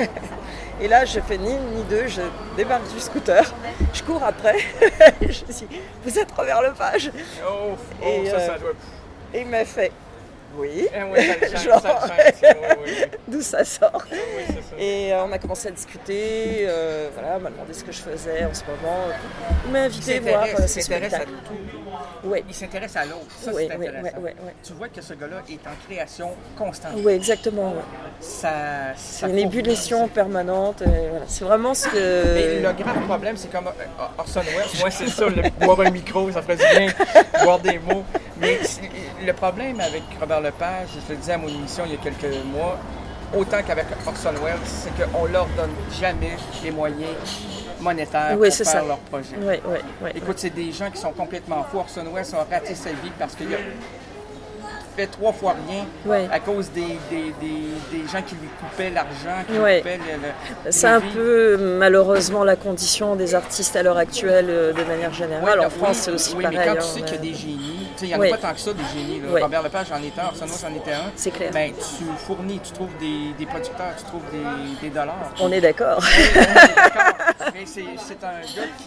Et là, je fais ni une ni deux, je débarque du scooter, je cours après. Je dis, vous êtes Robert Lepage? Oh, oh et, ça, euh, ça doit... Et il m'a fait. Oui, eh oui, ça change, genre, ça change, ça, oui, oui. D'où ça sort. Oui, c'est ça. Et euh, on a commencé à discuter, euh, voilà, on m'a demandé ce que je faisais en ce moment. Il m'a invité à voir euh, ce spectacle. Oui. Il s'intéresse à l'autre, ça oui, c'est oui, intéressant. Oui, oui, oui. Tu vois que ce gars-là est en création constante. Oui, exactement. Oui. Ça, c'est ça une ébullition c'est... permanente. Et voilà. C'est vraiment ce que... Mais le grave problème, c'est comme Orson Welles. Moi, c'est ça, le, boire un micro, ça ferait du bien, boire des mots. Mais le problème avec Robert Lepage, je le disais à mon émission il y a quelques mois, autant qu'avec Orson Welles, c'est qu'on leur donne jamais les moyens monétaires oui, pour faire ça. leur projet. Oui, oui, oui, Écoute, oui. c'est des gens qui sont complètement fous. Orson Welles a raté sa vie parce qu'il a fait trois fois rien oui. à cause des, des, des, des gens qui lui coupaient l'argent, qui oui. lui coupaient le, le, c'est un vies. peu malheureusement la condition des artistes à l'heure actuelle de manière générale. Oui, en France, oui, c'est aussi oui, pareil. Mais quand hein, tu sais qu'il y a des génies, il n'y en a oui. pas tant que ça, des génies. Là. Oui. Robert Lepage en était un, Orson Welles en était un. C'est clair. Ben, tu fournis, tu trouves des, des producteurs, tu trouves des, des dollars. On est d'accord. Oui, on est d'accord. Mais c'est, c'est un gars qui, qui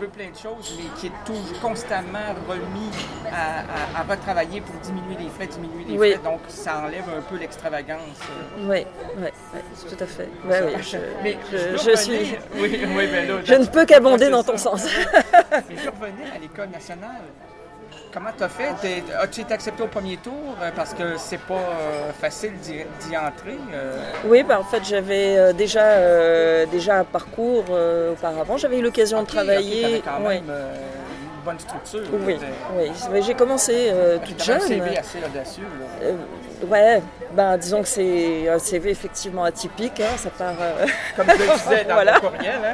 veux plein de choses, mais qui est toujours constamment remis à, à, à retravailler pour diminuer les frais, diminuer les oui. frais. Donc, ça enlève un peu l'extravagance. Oui, oui, oui, tout à fait. Ben, oui, je, mais je, je, je suis... Oui, oui, ben là, je ne peux qu'abonder dans ton sens. Mais je revenais à l'École nationale. Comment tu as fait? T'es, as-tu été accepté au premier tour? Parce que c'est pas euh, facile d'y, d'y entrer. Euh... Oui, bah, en fait, j'avais euh, déjà, euh, déjà un parcours euh, auparavant. J'avais eu l'occasion okay, de travailler. Okay, quand ouais. même euh, une bonne structure. Oui, oui. J'ai commencé euh, toute jeune. Un C V assez audacieux. Là. Euh, ouais, ben, disons que c'est un C V effectivement atypique. Hein, ça part. Euh... Comme je le disais dans voilà. le courriel. Hein?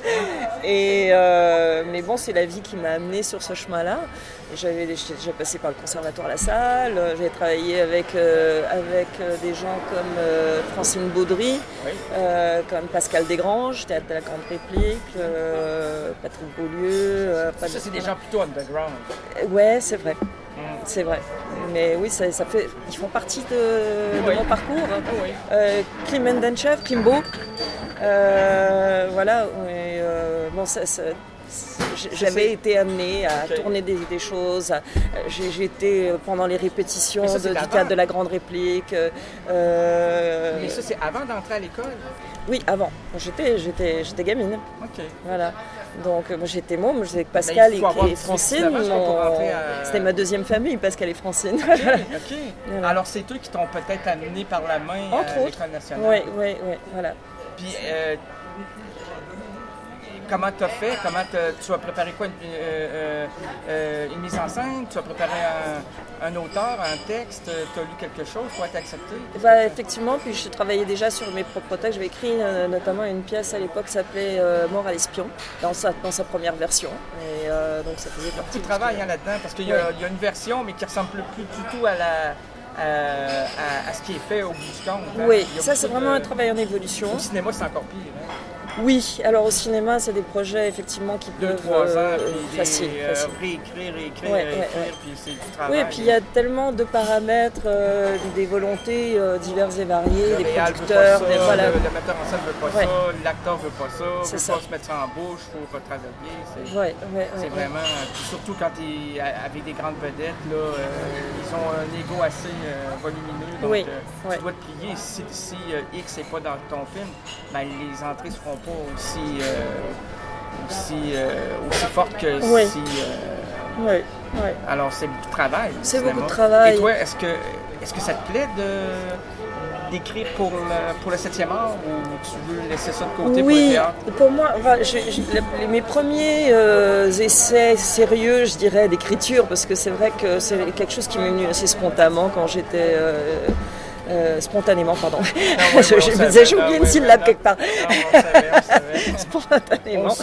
Et euh, mais bon, c'est la vie qui m'a amenée sur ce chemin-là. J'avais, j'étais déjà passé par le Conservatoire La Salle, j'avais travaillé avec, euh, avec des gens comme euh, Francine Baudry, oui. euh, comme Pascal Desgranges, Théâtre de la Grande Réplique, euh, Patrick Beaulieu. Euh, ça, c'est des gens plutôt underground. Ouais, c'est vrai. Mm. C'est vrai. Mais oui, ça, ça fait, ils font partie de, oui. de mon parcours. Oui. Euh, Klim Mendenchev, Klimbo. Euh, voilà. Et, euh, bon, ça, ça, j'avais c'est... été amenée à okay. tourner des, des choses. J'ai, j'ai été pendant les répétitions ça, de, du Théâtre de la Grande Réplique. Euh... Mais ça, c'est avant d'entrer à l'école? Oui, avant. J'étais, j'étais, j'étais gamine. OK. Voilà. Donc, moi, j'étais môme, j'étais avec Pascal et, et Francine. Mon... À... C'était ma deuxième famille, Pascal et Francine. OK. okay. Voilà. Alors, c'est eux qui t'ont peut-être amené par la main Entre à autres. l'École nationale. Oui, oui, oui. Voilà. Puis, euh, comment tu as fait? Comment tu as préparé quoi? Une, euh, euh, une mise en scène? Tu as préparé un, un auteur, un texte? Tu as lu quelque chose pour être accepté? Bah, effectivement, puis je travaillais déjà sur mes propres textes. J'avais écrit euh, notamment une pièce à l'époque qui s'appelait euh, Mort à l'espion, dans sa, dans sa première version. Et euh, donc ça faisait partie. Tu travailles hein, là-dedans, parce qu'il y, ouais. y a une version, mais qui ne ressemble plus du tout à la... Euh, à, à ce qui est fait au bout du compte. Hein. Oui, ça c'est vraiment de... un travail en évolution. Au cinéma, c'est encore pire. Hein. Oui, alors au cinéma, c'est des projets effectivement qui Deux, peuvent... trois ans, euh, puis facile, des, facile. Euh, réécrire, réécrire, ouais, réécrire, ouais, ouais. puis c'est du travail. Oui, et puis il y a tellement de paramètres, euh, des volontés euh, diverses et variées, le des veut producteurs, pas ça, des, voilà. le, le metteur en scène veut pas ouais. ça, l'acteur veut pas ça, c'est veut ça. pas se mettre ça en bouche, il faut retravailler. C'est, ouais, ouais, c'est ouais, vraiment... Puis surtout quand tu es avec des grandes vedettes, là, euh, ils ont un ego assez euh, volumineux, donc oui, euh, ouais. tu dois te plier. Si, si euh, X n'est pas dans ton film, ben, les entrées ne seront pas aussi... Euh, Aussi, euh, aussi forte que oui. si... Euh... Oui, oui. Alors, c'est beaucoup de travail. C'est beaucoup de travail. Et toi, est-ce que, est-ce que ça te plaît de, d'écrire pour le, pour le septième art ou tu veux laisser ça de côté oui, pour le théâtre? Pour moi, enfin, je, je, mes premiers euh, essais sérieux, je dirais, d'écriture, parce que c'est vrai que c'est quelque chose qui m'est venu assez spontanément quand j'étais... Euh, Euh, spontanément, pardon. Non, ouais, je, je me disais, j'ai oublié une syllabe non, quelque part. Non, on savait, on savait. Spontanément.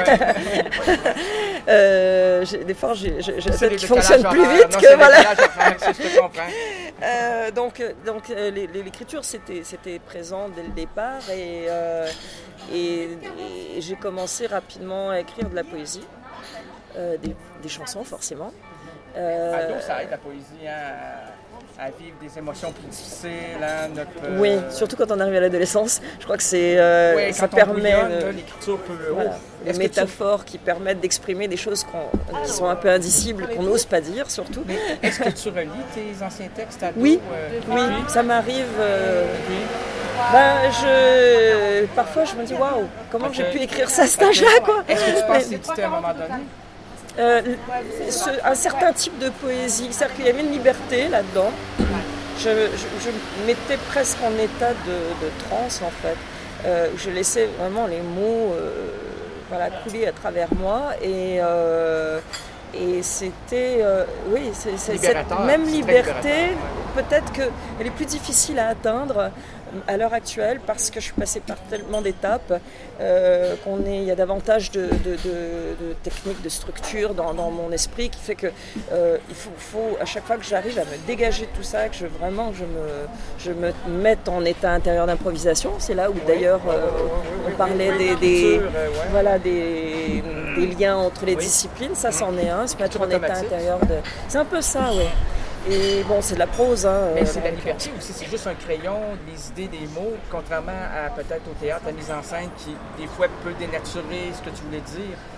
euh, des fois, j'ai, j'ai, j'ai peut-être qu'il fonctionne plus vite non, que voilà. Je te comprends. euh, donc, donc euh, l'écriture, c'était, c'était présent dès le départ et, euh, et, et j'ai commencé rapidement à écrire de la poésie, euh, des, des chansons forcément. Euh, ah, donc ça aide la poésie hein, à vivre des émotions plus difficiles. Hein, notre, euh... Oui, surtout quand on arrive à l'adolescence. Je crois que c'est, euh, ouais, ça permet bouillonne, de... là, l'écriture peut... voilà, des métaphores tu... qui permettent d'exprimer des choses qu'on, qui sont un peu indicibles, qu'on n'ose pas dire surtout. Mais est-ce que tu relis tes anciens textes à Oui, euh, oui, ça m'arrive. Euh... Oui. Ben, je... Parfois, je me dis, waouh, comment okay. j'ai pu écrire ça à cet âge-là, quoi. Est-ce que tu penses que c'était à un moment donné? Euh, ce, un certain type de poésie, c'est-à-dire qu'il y avait une liberté là-dedans. Je, je, je mettais presque en état de, de transe en fait. Euh, je laissais vraiment les mots euh, voilà, couler à travers moi et, euh, et c'était, euh, oui, c'est, c'est cette même liberté, peut-être qu'elle est plus difficile à atteindre à l'heure actuelle parce que je suis passée par tellement d'étapes euh, qu'on est, il y a davantage de, de, de, de techniques, de structures dans, dans mon esprit qui fait que euh, il faut, faut à chaque fois que j'arrive à me dégager de tout ça, que je vraiment je me, je me mette en état intérieur d'improvisation. C'est là où d'ailleurs euh, on parlait des, des, voilà, des, des liens entre les disciplines, ça c'en est un, se mettre en état intérieur de... C'est un peu ça, oui. Et bon, c'est de la prose. Hein, mais c'est de la liberté aussi, c'est juste un crayon, des idées, des mots, contrairement à peut-être au théâtre, la mise en scène qui, des fois, peut dénaturer ce que tu voulais dire.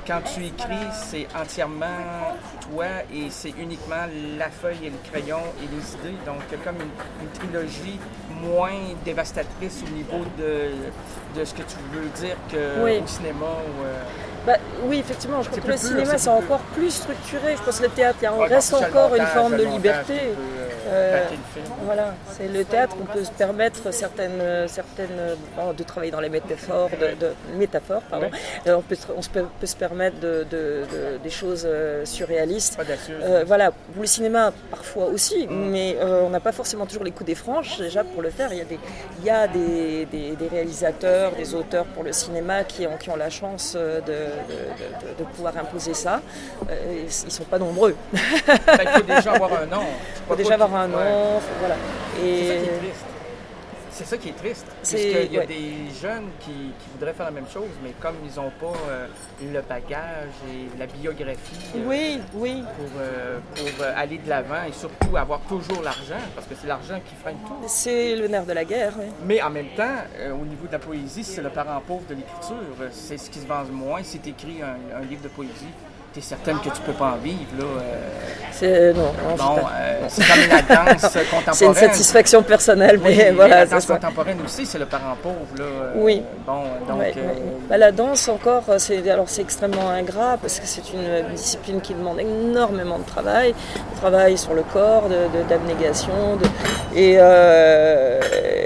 quand tu écris, c'est entièrement toi et c'est uniquement la feuille et le crayon et les idées. Donc, il y a comme une, une trilogie moins dévastatrice au niveau de, de ce que tu veux dire qu'au oui. cinéma. Ou, euh... bah, oui, effectivement, je crois que le pur, cinéma, c'est, c'est encore plus structuré. Je pense que le théâtre, il ouais, reste encore montage, une forme de montage, liberté. Euh, voilà, c'est le théâtre qu'on peut se permettre certaines, certaines bon, de travailler dans les métaphores, de, de métaphores, pardon. Oui. Euh, on peut, on peut, peut se permettre de, de, de, des choses euh, surréalistes. Euh, voilà, pour le cinéma parfois aussi, mm. mais euh, on n'a pas forcément toujours les coups des franches déjà pour le faire. Il y a des, il y a des, des, des réalisateurs, des auteurs pour le cinéma qui ont, qui ont la chance de, de, de, de pouvoir imposer ça. Euh, ils ne sont pas nombreux. Ben, il faut déjà avoir un nom. Il faut déjà avoir un nom, ouais. Voilà. Et... C'est ça qui est triste. C'est ça qui est triste. Parce qu'il y a ouais. des jeunes qui, qui voudraient faire la même chose, mais comme ils n'ont pas euh, le bagage et la biographie euh, oui, oui. pour, euh, pour euh, aller de l'avant et surtout avoir toujours l'argent, parce que c'est l'argent qui freine tout. C'est le nerf de la guerre. Oui. Mais en même temps, euh, au niveau de la poésie, c'est le parent pauvre de l'écriture. C'est ce qui se vend moins si tu écris un, un livre de poésie. Tu es certaine que tu peux pas en vivre, là. Euh... C'est, non, non, bon, euh, c'est comme la danse contemporaine. C'est une satisfaction personnelle, mais oui, voilà. La danse contemporaine aussi, c'est le parent pauvre, là. Euh, oui. Bon, donc... Ouais, euh... ouais. Bah, la danse, encore, c'est, alors, c'est extrêmement ingrat, parce que c'est une discipline qui demande énormément de travail, de travail sur le corps, de, de, d'abnégation, de, et, euh,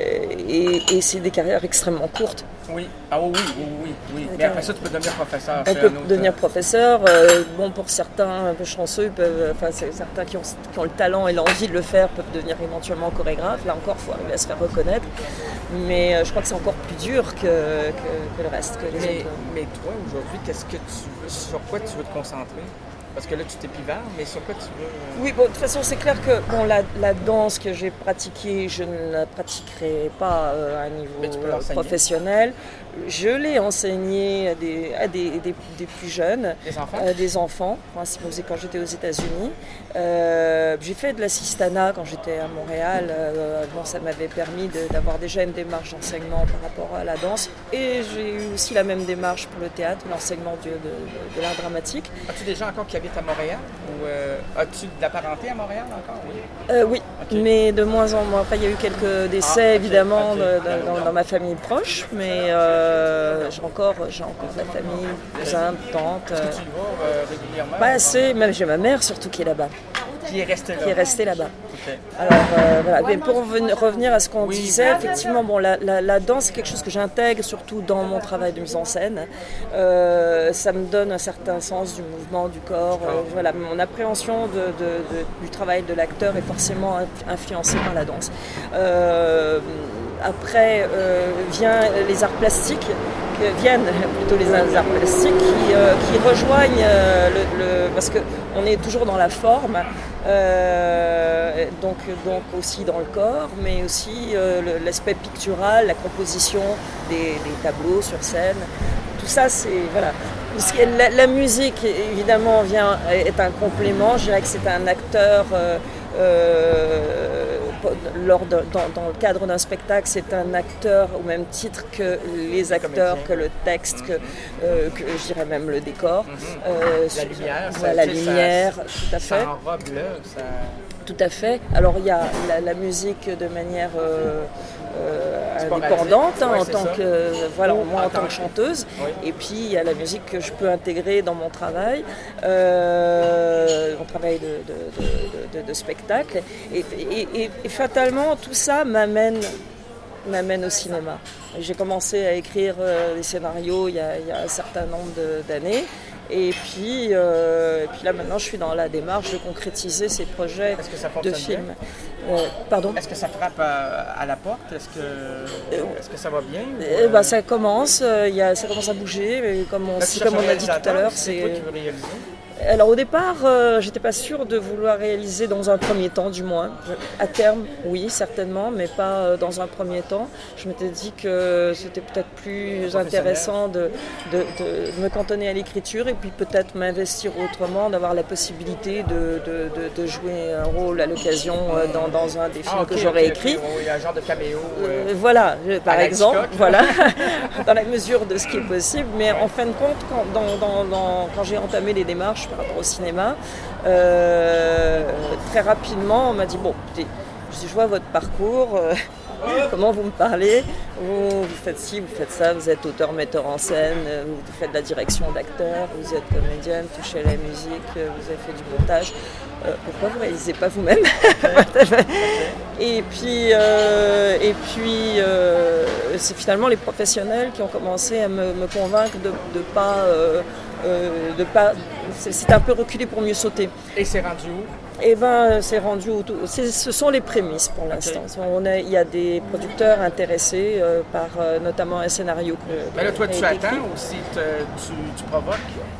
et, et c'est des carrières extrêmement courtes. Oui, ah oui, oui, oui, oui. Mais après ça, tu peux devenir professeur. On peut autre... devenir professeur. Euh, bon, pour certains un peu chanceux, ils peuvent, enfin, c'est, certains qui ont, qui ont le talent et l'envie de le faire peuvent devenir éventuellement chorégraphe. Là encore, il faut arriver à se faire reconnaître. Mais euh, je crois que c'est encore plus dur que, que, que le reste. Que les mais, autres. mais toi, aujourd'hui, qu'est-ce que tu veux, sur quoi tu veux te concentrer? Parce que là, tu t'épivardes, mais sur quoi tu veux... Euh... Oui, bon, de toute façon, c'est clair que bon, la, la danse que j'ai pratiquée, je ne la pratiquerai pas euh, à un niveau euh, professionnel. Je l'ai enseignée à des, à des, des, des plus jeunes. Des enfants euh, Des enfants, quand j'étais aux États-Unis. Euh, j'ai fait de l'assistanat quand j'étais à Montréal. Euh, bon, ça m'avait permis de, d'avoir déjà une démarche d'enseignement par rapport à la danse. Et j'ai eu aussi la même démarche pour le théâtre, l'enseignement de, de, de l'art dramatique. As-tu des gens encore qui habitent à Montréal? Ou euh, as-tu de la parenté à Montréal encore? Oui, euh, oui. Okay. Mais de moins en moins. Enfin, il y a eu quelques décès, ah, okay. évidemment, okay. De, de, dans, dans ma famille proche. Mais euh, j'ai, encore, j'ai encore de la famille, cousins, tantes. Est-ce que tu y vas euh, régulièrement? Pas assez. Même j'ai ma mère surtout qui est là-bas. Qui est restée là. Qui est restée là-bas. Okay. Alors euh, voilà. Mais pour revenir à ce qu'on oui. disait, effectivement, bon, la, la, la danse c'est quelque chose que j'intègre surtout dans mon travail de mise en scène. Euh, ça me donne un certain sens du mouvement du corps. Euh, voilà, mon appréhension de, de, de, du travail de l'acteur est forcément influencée par la danse. Euh, après euh, vient les arts plastiques. Viennent plutôt les arts plastiques qui, euh, qui rejoignent euh, le, le, parce qu'on est toujours dans la forme, euh, donc, donc aussi dans le corps, mais aussi euh, le, l'aspect pictural, la composition des, des tableaux sur scène. Tout ça, c'est voilà. La, la musique, évidemment, vient, est un complément. Je dirais que c'est un acteur. Euh, euh, lors de, dans, dans le cadre d'un spectacle, c'est un acteur au même titre que les acteurs, que le texte, que, euh, que je dirais même le décor. Mm-hmm. Euh, la lumière, voilà, la lumière, ça, tout à fait. Ça enrobe l'œuvre, ça... Tout à fait. Alors il y a la, la musique de manière euh, euh, indépendante hein, ouais, en tant ça. que euh, voilà, Ou moi en tant que chanteuse. Oui. Et puis il y a la musique que je peux intégrer dans mon travail, euh, mon travail de, de, de, de, de spectacle. Et, et, et, et fatalement tout ça m'amène m'amène au cinéma. J'ai commencé à écrire euh, des scénarios il y a, il y a un certain nombre de, d'années. Et puis, euh, et puis là maintenant je suis dans la démarche de concrétiser ces projets de films. Euh, pardon. Est-ce que ça frappe à, à la porte? Est-ce que, euh, est-ce que ça va bien? Ou, euh, bah, ça commence, euh, y a, ça commence à bouger, mais comme on, là, comme on a dit tout à l'heure, c'est, c'est toi qui veux réaliser? Alors au départ, euh, j'étais pas sûre de vouloir réaliser dans un premier temps, du moins. Je, à terme, oui, certainement, mais pas euh, dans un premier temps. Je m'étais dit que c'était peut-être plus intéressant de, de, de, de me cantonner à l'écriture et puis peut-être m'investir autrement, d'avoir la possibilité de, de, de, de jouer un rôle à l'occasion euh, dans, dans un des films ah, okay, que j'aurais okay, écrit. Okay. Il y a un genre de caméo. Euh, euh, voilà, par exemple, voilà, dans la mesure de ce qui est possible. Mais en fin de compte, quand, dans, dans, dans, quand j'ai entamé les démarches par rapport au cinéma, euh, très rapidement, on m'a dit, bon, écoutez, je vois votre parcours, euh, comment vous me parlez, vous, vous faites ci, vous faites ça, vous êtes auteur, metteur en scène, vous faites de la direction d'acteur, vous êtes comédienne, touchez à la musique, vous avez fait du montage. Euh, pourquoi vous ne réalisez pas vous-même? Et puis, euh, et puis euh, c'est finalement les professionnels qui ont commencé à me, me convaincre de ne pas... Euh, euh, de pas c'est, c'est un peu reculer pour mieux sauter. Et c'est rendu où? Eh bien, c'est rendu au tout. C'est, ce sont les prémices pour l'instant. Okay. On a, il y a des producteurs intéressés euh, par euh, notamment un scénario que. Mais là, toi, tu attends ou si tu, tu provoques?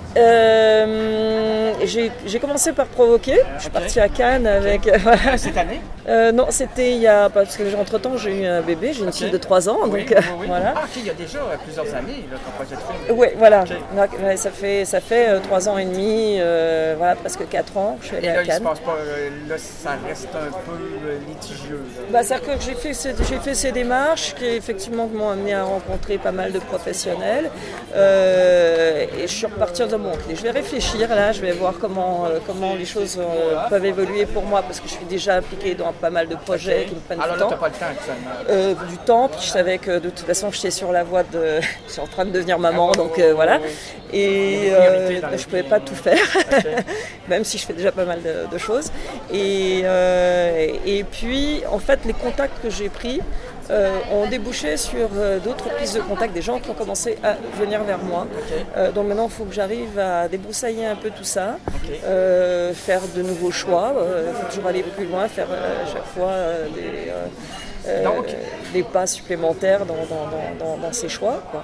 Euh, j'ai, j'ai commencé par provoquer. Okay. Je suis partie à Cannes avec. Okay. Voilà. Cette année? Euh, non, c'était il y a. Parce que entre-temps, j'ai eu un bébé, j'ai une okay. fille de trois ans. Oui, donc, oui, oui. Voilà. Ah, ok, il y a déjà plusieurs années, là, ton projet de film. Oui, voilà. Okay. Ouais, ça fait, ça fait euh, trois ans et demi, euh, voilà, presque quatre ans. Je suis allée et là, à Cannes. Il se passe pas, là, ça reste un peu litigieux. Bah, c'est-à-dire que j'ai fait, ces, j'ai fait ces démarches qui, effectivement, m'ont amené à rencontrer pas mal de professionnels. Euh, et je suis repartie en disant, bon, je vais réfléchir, là, je vais voir comment, euh, comment les choses euh, peuvent évoluer pour moi, parce que je suis déjà impliquée dans pas mal de projets okay. qui me prennent Alors du là, temps. Alors là, tu n'as pas le temps actuellement. Euh, du temps, puis je savais que de toute façon, j'étais sur la voie de... Je suis en train de devenir maman, ah, donc euh, oh, voilà. Oh, oh. Et euh, je ne pouvais pas tout faire, okay. Même si je fais déjà pas mal de, de choses. Et, euh, et puis, en fait, les contacts que j'ai pris euh, ont débouché sur euh, d'autres prises de contact, des gens qui ont commencé à venir vers moi. Okay. Euh, donc maintenant, il faut que j'arrive à débroussailler un peu tout ça, okay. euh, faire de nouveaux choix, euh, faut toujours aller plus loin, faire euh, à chaque fois euh, des, euh, donc, euh, des pas supplémentaires dans, dans, dans, dans, dans ces choix, quoi.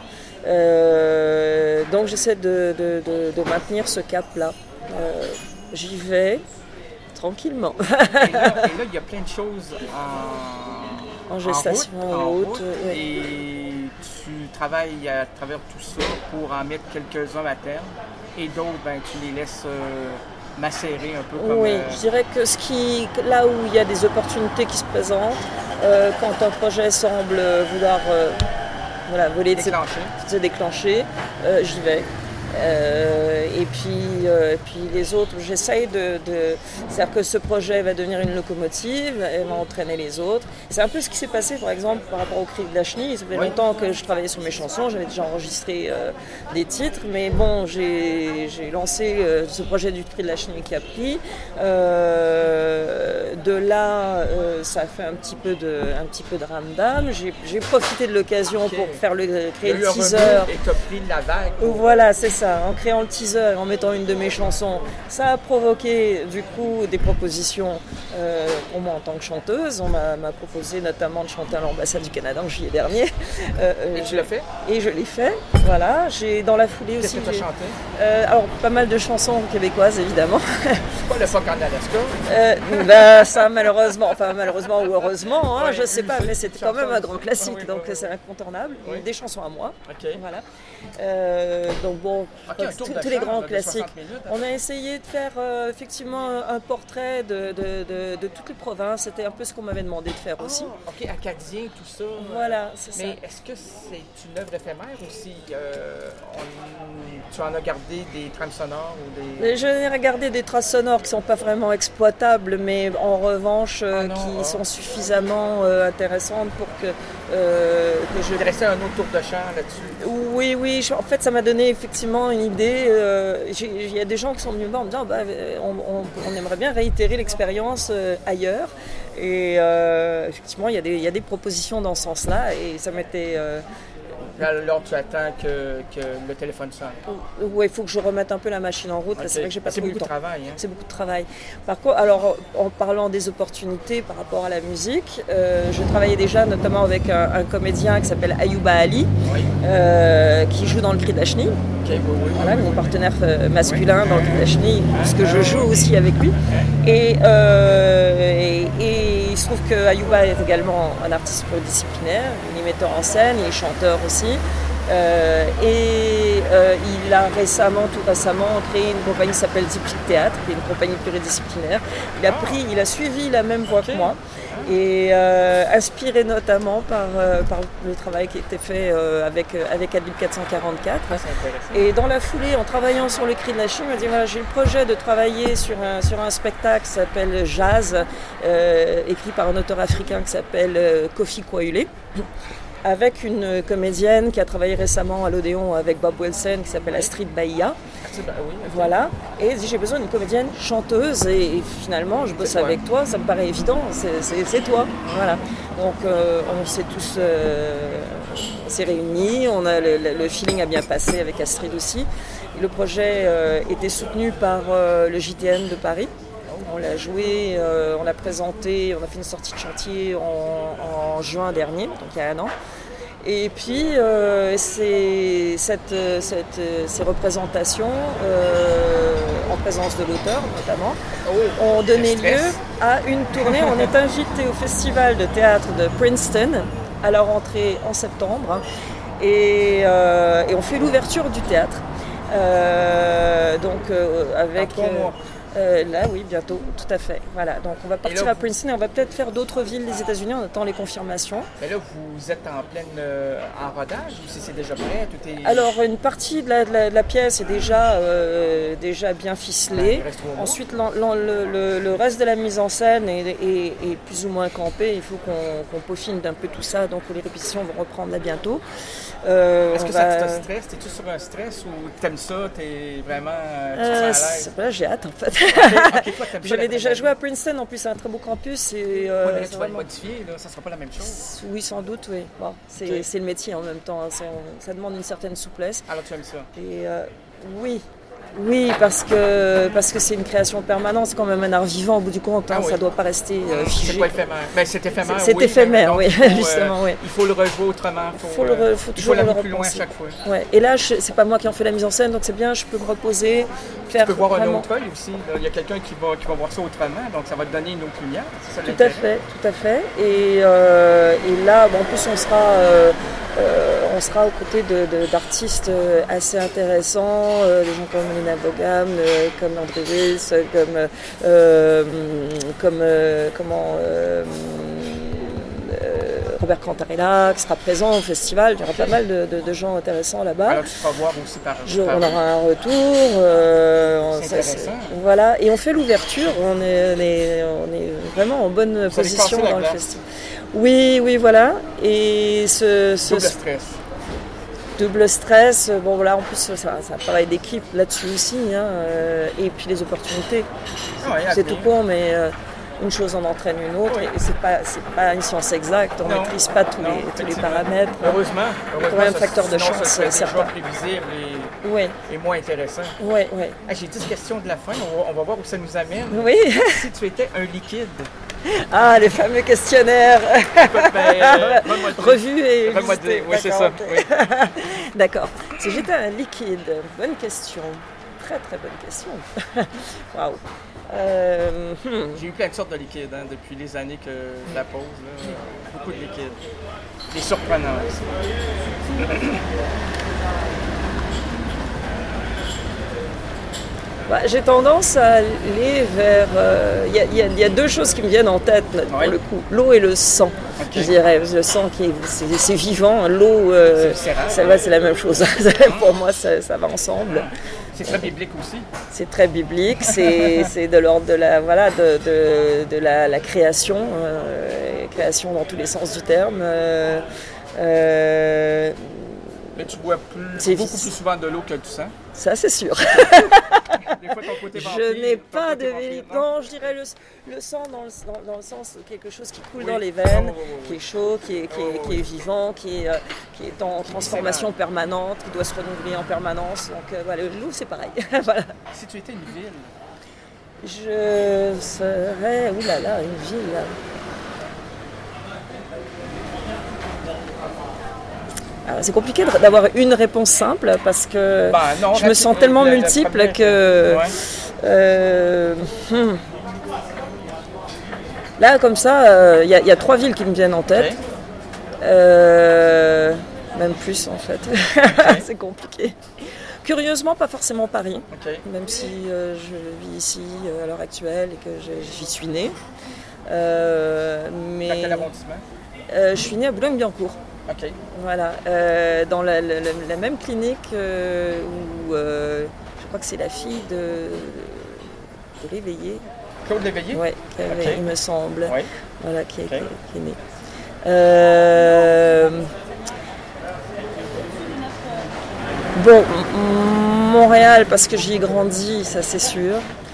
Euh, donc j'essaie de, de, de, de maintenir ce cap-là. Euh, j'y vais tranquillement. et, là, et là, il y a plein de choses en, en gestation, en route. En route, route oui. Et tu travailles à travers tout ça pour en mettre quelques-uns à terme. Et d'autres, ben, tu les laisses euh, macérer un peu comme... Oui, euh... je dirais que ce qui, là où il y a des opportunités qui se présentent, euh, quand un projet semble vouloir... Euh, Voilà, voler de se, se déclencher, euh, j'y vais. Euh, et, puis, euh, et puis les autres, j'essaye de, de... C'est-à-dire que ce projet va devenir une locomotive, elle va entraîner les autres. C'est un peu ce qui s'est passé, par exemple, par rapport au Cri de la Chenille. Ça fait oui. longtemps que je travaillais sur mes chansons, j'avais déjà enregistré euh, des titres, mais bon, j'ai, j'ai lancé euh, ce projet du Cri de la Chenille qui a pris. Euh, de là, euh, ça a fait un petit peu de, un petit peu de ramdam. J'ai, j'ai profité de l'occasion okay. pour faire le, créer le, le teaser. Et tu as pris la vague. Pour... Voilà, c'est ça. En créant le teaser et en mettant une de mes chansons, ça a provoqué du coup des propositions euh, pour moi en tant que chanteuse. On m'a, m'a proposé notamment de chanter à l'ambassade du Canada en juillet dernier. Euh, et tu l'as fait? Et je l'ai fait, voilà. J'ai, dans la foulée Qu'est-ce aussi... Qu'est-ce que tu as chanté? euh, Alors, pas mal de chansons québécoises, évidemment. C'est pas le phoque en Alaska? euh, bah, ça, malheureusement, enfin malheureusement ou heureusement, hein, ouais, je sais pas, mais c'était quand même un grand classique, oui, donc oui. c'est incontournable. Oui. Des chansons à moi, okay. voilà. Euh, donc bon, okay, tous, tous les grands classiques. Minutes, on a essayé de faire euh, effectivement un portrait de, de, de, de toutes les provinces. C'était un peu ce qu'on m'avait demandé de faire aussi. Oh, ok, acadien, tout ça. Voilà, c'est Mais ça. Mais est-ce que c'est une œuvre éphémère ou si euh, on, tu en as gardé des trames sonores ou des... Je n'ai regardé des traces sonores qui ne sont pas vraiment exploitables, mais en revanche euh, oh non, qui oh. sont suffisamment euh, intéressantes pour que, euh, que je... Dresser un autre tour de chant là-dessus. Oui, oui. Je, en fait, ça m'a donné effectivement une idée. Euh, il y a des gens qui sont venus me voir en me disant bah, on, on, on aimerait bien réitérer l'expérience euh, ailleurs. Et euh, effectivement, il y, a des, il y a des propositions dans ce sens-là. Et ça m'était... Euh, Alors, tu attends que, que le téléphone sonne. Oui, il faut que je remette un peu la machine en route. Okay. Là, c'est vrai que j'ai pas c'est trop eu le temps. C'est beaucoup de travail. Hein? C'est beaucoup de travail. Par contre, alors, en parlant des opportunités par rapport à la musique, euh, je travaillais déjà notamment avec un, un comédien qui s'appelle Ayouba Ali, oui. euh, qui joue dans le Cri de la Chenille. Okay, oui, oui, voilà, oui, mon oui. partenaire masculin oui. dans le Cri de la Chenille, ah, puisque ah, je joue oui. aussi avec lui. Et, euh, et, et il se trouve que Ayouba est également un artiste pluridisciplinaire, il est metteur en scène, il est chanteur aussi. Euh, et euh, il a récemment, tout récemment, créé une compagnie qui s'appelle Diptyque Théâtre, qui est une compagnie pluridisciplinaire. Il a pris, il a suivi la même voie okay. que moi et euh, inspiré notamment par, euh, par le travail qui a été fait euh, avec, avec Adlib quatre cent quarante-quatre. Ah, et dans la foulée, en travaillant sur le Cri de la Chine, il m'a dit voilà, j'ai le projet de travailler sur un, sur un spectacle qui s'appelle Jazz, euh, écrit par un auteur africain qui s'appelle euh, Kofi Kwaule, avec une comédienne qui a travaillé récemment à l'Odéon avec Bob Wilson qui s'appelle Astrid Bahia. Bah oui, okay. Voilà. Et elle dit j'ai besoin d'une comédienne chanteuse et, et finalement je bosse avec toi, ça me paraît évident, c'est, c'est, c'est toi. Voilà. Donc euh, on s'est tous euh, on s'est réunis, on a le, le feeling a bien passé avec Astrid aussi. Et le projet euh, était soutenu par euh, le J T N de Paris. On l'a joué, euh, on l'a présenté, on a fait une sortie de chantier en, en juin dernier, donc il y a un an. Et puis, euh, c'est, cette, cette, ces représentations, euh, en présence de l'auteur notamment, ont donné lieu à une tournée. On est invité au festival de théâtre de Princeton à la rentrée en septembre. Et, euh, et on fait l'ouverture du théâtre. Euh, donc, euh, avec... Euh, là, oui, bientôt, tout à fait. Voilà, donc on va partir là, à Princeton et on va peut-être faire d'autres villes des États-Unis. On attend les confirmations. Mais là, vous êtes en pleine euh, en rodage ou si c'est déjà prêt, tout est... Alors, une partie de la, de la, de la pièce est déjà euh, déjà bien ficelée. Ouais, ensuite, l'en, l'en, le, le, le reste de la mise en scène est, est, est plus ou moins campé. Il faut qu'on, qu'on peaufine un peu tout ça. Donc, les répétitions vont reprendre là bientôt. Euh, Est-ce que va... ça te stresse? T'es-tu sur un stress ou t'aimes ça? T'es vraiment tu euh, à l'aise? Là, j'ai hâte en fait. Okay, okay, J'avais déjà joué à Princeton, en plus c'est un très beau campus. Et, euh, ouais, mais là, tu vas vraiment... le modifier, là, ça sera pas la même chose? Oui, sans doute, oui. Bon, c'est, okay. c'est le métier en même temps, hein. ça, ça demande une certaine souplesse. Alors tu aimes ça? Et euh, oui. Oui, parce que, parce que c'est une création permanente, c'est quand même un art vivant au bout du compte, hein, ah oui. Ça ne doit pas rester euh, figé. C'est pas éphémère. Ben, c'est éphémère, c'est, oui, éphémère, oui, faut, justement. Euh, oui. Il faut le rejouer autrement, il faut, faut, le, faut, il faut le aller plus loin à chaque fois. Ouais. Et là, je, c'est pas moi qui en fais la mise en scène, donc c'est bien, je peux me reposer, faire Tu peux voir vraiment... un autre œil aussi, là. Il y a quelqu'un qui va, qui va voir ça autrement, donc ça va te donner une autre lumière. Ça, tout à fait, tout à fait. Et, euh, et là, bon, en plus, on sera... Euh, Euh, on sera aux côtés de, de, d'artistes assez intéressants, euh, des gens comme Lena Bogam, euh, comme André Wills, comme, euh, comme euh, comment, euh, euh, Robert Cantarella, qui sera présent au festival. Il y aura pas mal de, de, de gens intéressants là-bas. Alors tu feras voir aussi par... Je, on aura un retour. Euh, c'est ça, intéressant. C'est, voilà, et on fait l'ouverture. On est, on est, on est vraiment en bonne Vous position dans le festival. Oui, oui, voilà. Et ce, ce double stress. Double stress. Bon, voilà, en plus, ça, ça travaille d'équipe là-dessus aussi. Hein, euh, et puis les opportunités. Ah ouais, c'est tout con, mais euh, une chose en entraîne une autre. Oui. Et c'est pas, c'est pas une science exacte. On ne maîtrise pas tous, non, les, tous les paramètres. Heureusement. Il y a quand même un facteur de chance. C'est déjà prévisible et, oui. et moins intéressant. Oui, oui. Ah, j'ai dix questions de la fin. On va, on va voir où ça nous amène. Oui. Si tu étais un liquide. Ah, les fameux questionnaires. Ben, revus et visités. Oui, c'est ça. Oui. D'accord. Si j'étais un liquide, bonne question. Très, très bonne question. Waouh. Euh, hmm. J'ai eu plein de sortes de liquides hein, depuis les années que je la pose. Là. Beaucoup de liquides. Des surprenants aussi. Bah, j'ai tendance à aller vers... Il euh, y, y, y a deux choses qui me viennent en tête, là, pour oui. le coup. L'eau et le sang, okay. je dirais. Le sang, qui est, c'est, c'est vivant. L'eau, euh, c'est, ça va, c'est la même chose. Pour moi, ça, ça va ensemble. C'est très biblique aussi. C'est très biblique. C'est, c'est de l'ordre de la, voilà, de, de, de la, la création. Euh, création dans tous les sens du terme. Euh, euh, Mais tu bois plus, C'est beaucoup difficile. plus souvent de l'eau que du sang. Ça, c'est sûr. Des fois, ton côté vampire, Je n'ai ton pas côté de vampire, vérité. non? Non, je dirais le, le sang dans le, dans, dans le sens de quelque chose qui coule Oui. dans les veines, Oh, oh, oh, qui oui. est chaud, qui est, qui est, Oh, oh, qui est oui. vivant, qui est, euh, qui est en transformation permanente, qui doit se renouveler en permanence. Donc euh, voilà, le loup, c'est pareil. Voilà. Si tu étais une ville, Je serais, ouh là là, une ville. Alors, c'est compliqué de- d'avoir une réponse simple parce que ben, non, je me sens rapide, tellement la- la multiple première- que Ouais. euh, hmm. Là, comme ça, il y, y a trois villes qui me viennent en tête. Ok. Euh, même plus en fait. C'est compliqué. Curieusement, pas forcément Paris, OK. même si euh, je vis ici euh, à l'heure actuelle et que je- j'y suis née. Euh, mais Dans quel arrondissement? euh, je suis née à Boulogne-Billancourt. OK. Voilà, euh, dans la, la- la- la même clinique euh, où euh, je crois que c'est la fille de, de Léveillé, Claude Léveillé? ouais, qui avait, Ok. il me semble, Oui. voilà, qui, est- Ok. qui est- qui est née. Euh, bon, M- Montréal parce que j'y ai grandi, ça c'est sûr.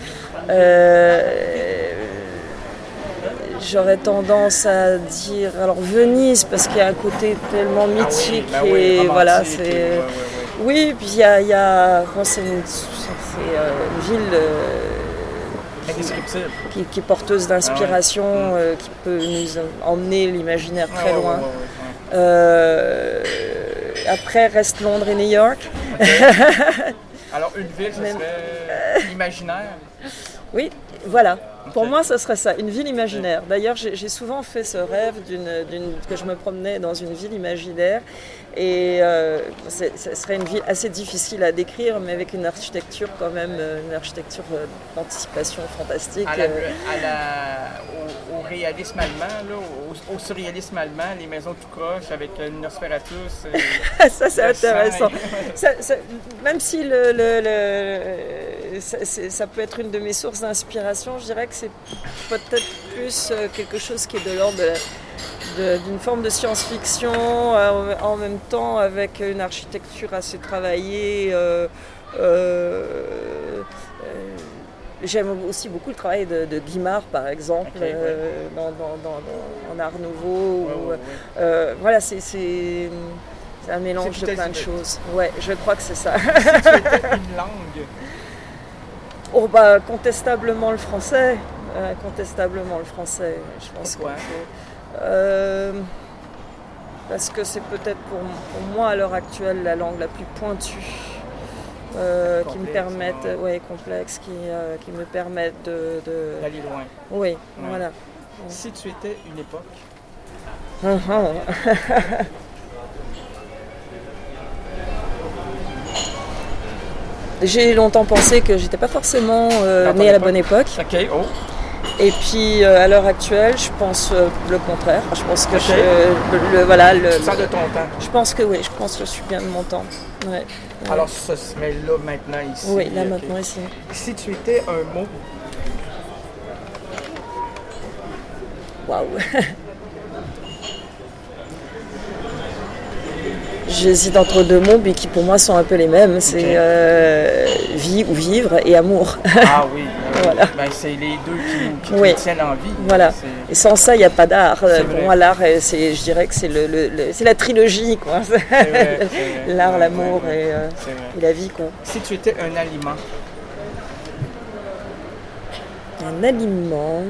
Euh, J'aurais tendance à dire alors Venise parce qu'il y a un côté tellement mythique Ah oui, ben oui, et romantique, voilà et- c'est ouais, ouais, ouais. oui puis il y a, il y a bon, c'est une, c'est, euh, une ville euh, Indescriptible. qui, qui est porteuse d'inspiration, Ah ouais. euh, qui peut nous emmener l'imaginaire très Ah, ouais, loin. ouais, ouais, ouais. Euh, après reste Londres et New York. Alors, une ville, ce Même- serait imaginaire. Oui, voilà. Pour Ok. moi, ce serait ça, une ville imaginaire. D'ailleurs, j'ai j'ai souvent fait ce rêve d'une, d'une- que je me promenais dans une ville imaginaire. Et euh, c'est- ce serait une ville assez difficile à décrire, mais avec une architecture quand même, euh, une architecture euh, d'anticipation fantastique. À la- euh. à la- au, au réalisme allemand, là, au, au surréalisme allemand, les maisons tout croches avec une Nosferatu. c'est- Ça, c'est le sang, intéressant. et- Ça- ça- même si le, le- le- ça, c'est- ça peut être une de mes sources d'inspiration, je dirais que c'est peut-être plus euh, quelque chose qui est de l'ordre de la- de- d'une forme de science-fiction, euh, en même temps avec une architecture assez travaillée. euh, euh, euh, J'aime aussi beaucoup le travail de, de Guimard, par exemple, Ok, ouais. euh, dans, dans- dans- dans- en Art Nouveau. Ouais, ou, ouais, ouais. euh, voilà, c'est c'est- c'est un mélange C'est de tout plein de azimut. choses. Ouais, je crois que c'est ça. Si tu étais une langue, Oh, bah, contestablement le français. Euh, contestablement le français. Je pense Pourquoi? que. euh, parce que c'est peut-être pour, pour moi à l'heure actuelle la langue la plus pointue. euh, qui me Complexe, permettent, ouais. ouais, complexe, qui, euh, qui me permettent de. de- d'aller loin. Oui, voilà. Si tu étais une époque, Hum, hum. J'ai longtemps pensé que j'étais pas forcément euh, Dans ton née à la époque? bonne époque. OK, oh, Et puis euh, à l'heure actuelle, je pense euh, le contraire. Je pense que Ok. je, le, le- voilà, le, tu sors de ton temps. je pense que oui, je pense que je suis bien de mon temps. Ouais. Ouais. Alors, ce serait là, maintenant, ici. oui, là OK. maintenant ici. Si tu étais un mot, Waouh. J'hésite entre deux mots, mais qui pour moi sont un peu les mêmes. C'est Ok. euh, vie ou vivre et amour. ah oui, euh, Voilà. ben, c'est les deux qui, nous- qui Oui. nous tiennent en vie. Voilà. C'est- Et sans ça, il n'y a pas d'art. C'est Pour vrai. moi, l'art, euh, c'est, je dirais que c'est le, le- le- c'est la trilogie, quoi. c'est vrai, c'est vrai. L'art, Ouais, l'amour ouais, ouais. et, euh, C'est vrai. et la vie, quoi. Si tu étais un aliment, Un aliment.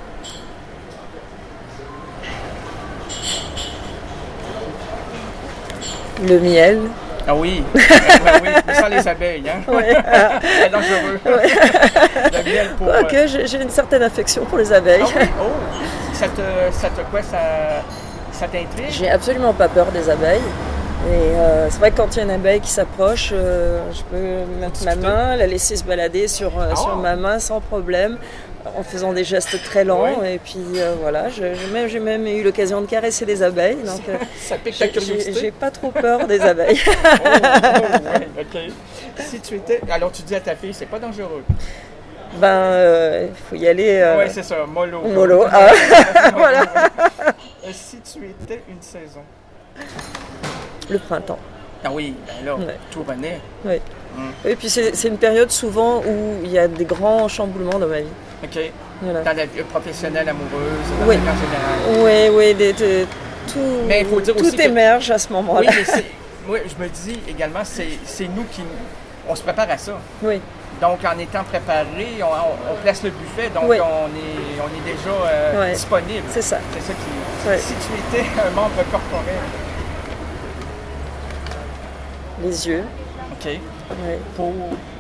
Le miel. ah oui, ben oui, mais sans les abeilles, hein? Ouais. C'est dangereux. Le miel pour... euh, Quoique, j'ai, j'ai une certaine affection pour les abeilles. Ah oui, oh, ça te, ça te quoi, ça, ça t'intrigue? J'ai absolument pas peur des abeilles. Et euh, c'est vrai que quand il y a une abeille qui s'approche, euh, je peux mettre ma main, la laisser se balader sur, euh, Ah. sur ma main sans problème, en faisant des gestes très lents. Ouais. Et puis euh, voilà, je- j'ai même, j'ai même eu l'occasion de caresser des abeilles. Donc euh, Ça pique ta j'ai, j'ai- curiosité? j'ai pas trop peur des abeilles. Oh, oh, ouais, ok. Si tu étais... Alors, tu dis à ta fille, c'est pas dangereux. Ben, il faut y aller. euh, Oui, c'est ça, mollo. mollo. Ah. Voilà. Euh, Si tu étais une saison, Le printemps. Ah oui, ben là, ouais. Tout renaît. Oui. Hum. Et puis c'est, c'est une période souvent où il y a des grands chamboulements dans ma vie. OK. Voilà. Dans la vie professionnelle, amoureuse, dans oui. la vie en général. Oui, oui, des, des, tout, mais il faut dire tout aussi émerge que... à ce moment-là. Oui, mais c'est, moi, je me dis également, c'est, c'est nous qui... On se prépare à ça. Oui. Donc, en étant préparé, on, on, on place le buffet, donc oui. on, est, on est déjà euh, ouais. disponible. C'est ça. C'est ça qui... Ouais. Si tu étais un membre corporel. Les yeux. OK. Ouais. Pour...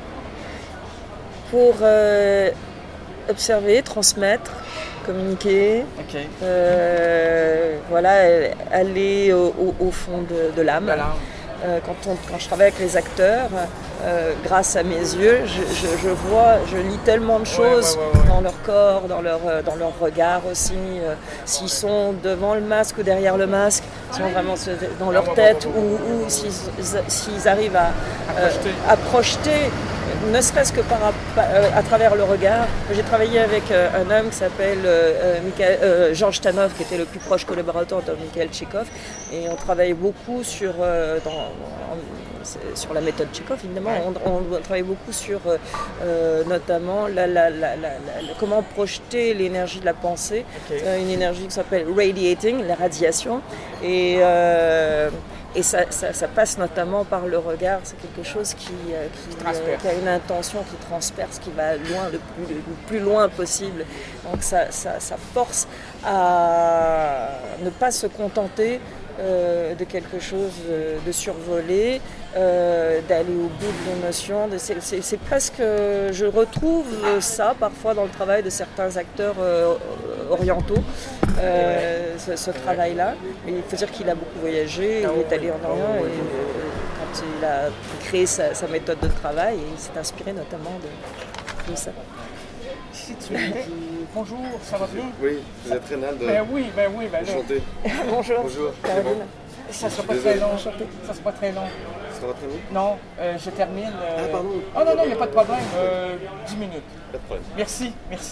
Pour euh, observer, transmettre, communiquer. OK. Euh, voilà, aller au, au, au fond de, de l'âme. De l'âme. Euh, quand, on, quand je travaille avec les acteurs, euh, grâce à mes yeux, je, je, je vois, je lis tellement de choses ouais, ouais, ouais, ouais. dans leur corps, dans leur, dans leur regard aussi. Euh, s'ils sont devant le masque ou derrière le masque, s'ils sont vraiment dans leur tête ou, ou s'ils, s'ils arrivent à, à, euh, projeter. à projeter, ne serait-ce que par, à, à travers le regard. J'ai travaillé avec euh, un homme qui s'appelle euh, Mikhail, euh, Georges Tanov, qui était le plus proche collaborateur de Mikhail Tchekhov, et on travaillait beaucoup sur, euh, dans, en, sur la méthode Tchekhov, évidemment. Ouais. On, on, on travaillait beaucoup sur euh, notamment la, la, la, la, la, comment projeter l'énergie de la pensée, okay. euh, une énergie qui s'appelle radiating, la radiation, et euh, Et ça, ça, ça passe notamment par le regard, c'est quelque chose qui, euh, qui, euh, qui a une intention qui transperce, qui va loin, le plus, le plus loin possible. Donc ça, ça, ça force à ne pas se contenter euh, de quelque chose de, de survolé, euh, d'aller au bout de l'émotion. C'est, c'est, c'est presque, je retrouve ça parfois dans le travail de certains acteurs euh, orientaux. Euh, ce, ce travail-là. Et il faut dire qu'il a beaucoup voyagé, il est allé en Orient et euh, quand il a créé sa, sa méthode de travail, et il s'est inspiré notamment de, de ça. Si tu étais... Bonjour, ça va bien? Oui, vous êtes Rénal de... Ben oui, ben oui, ben là. Enchanté. Bonjour. Bonjour. Caroline. Ça ne sera pas très long. Ça ne sera pas très long. Ça sera très long? Non, euh, je termine. Euh... Ah, pardon. Oh non, non, il n'y a pas de problème. Euh, dix minutes. Pas de problème. Merci, merci.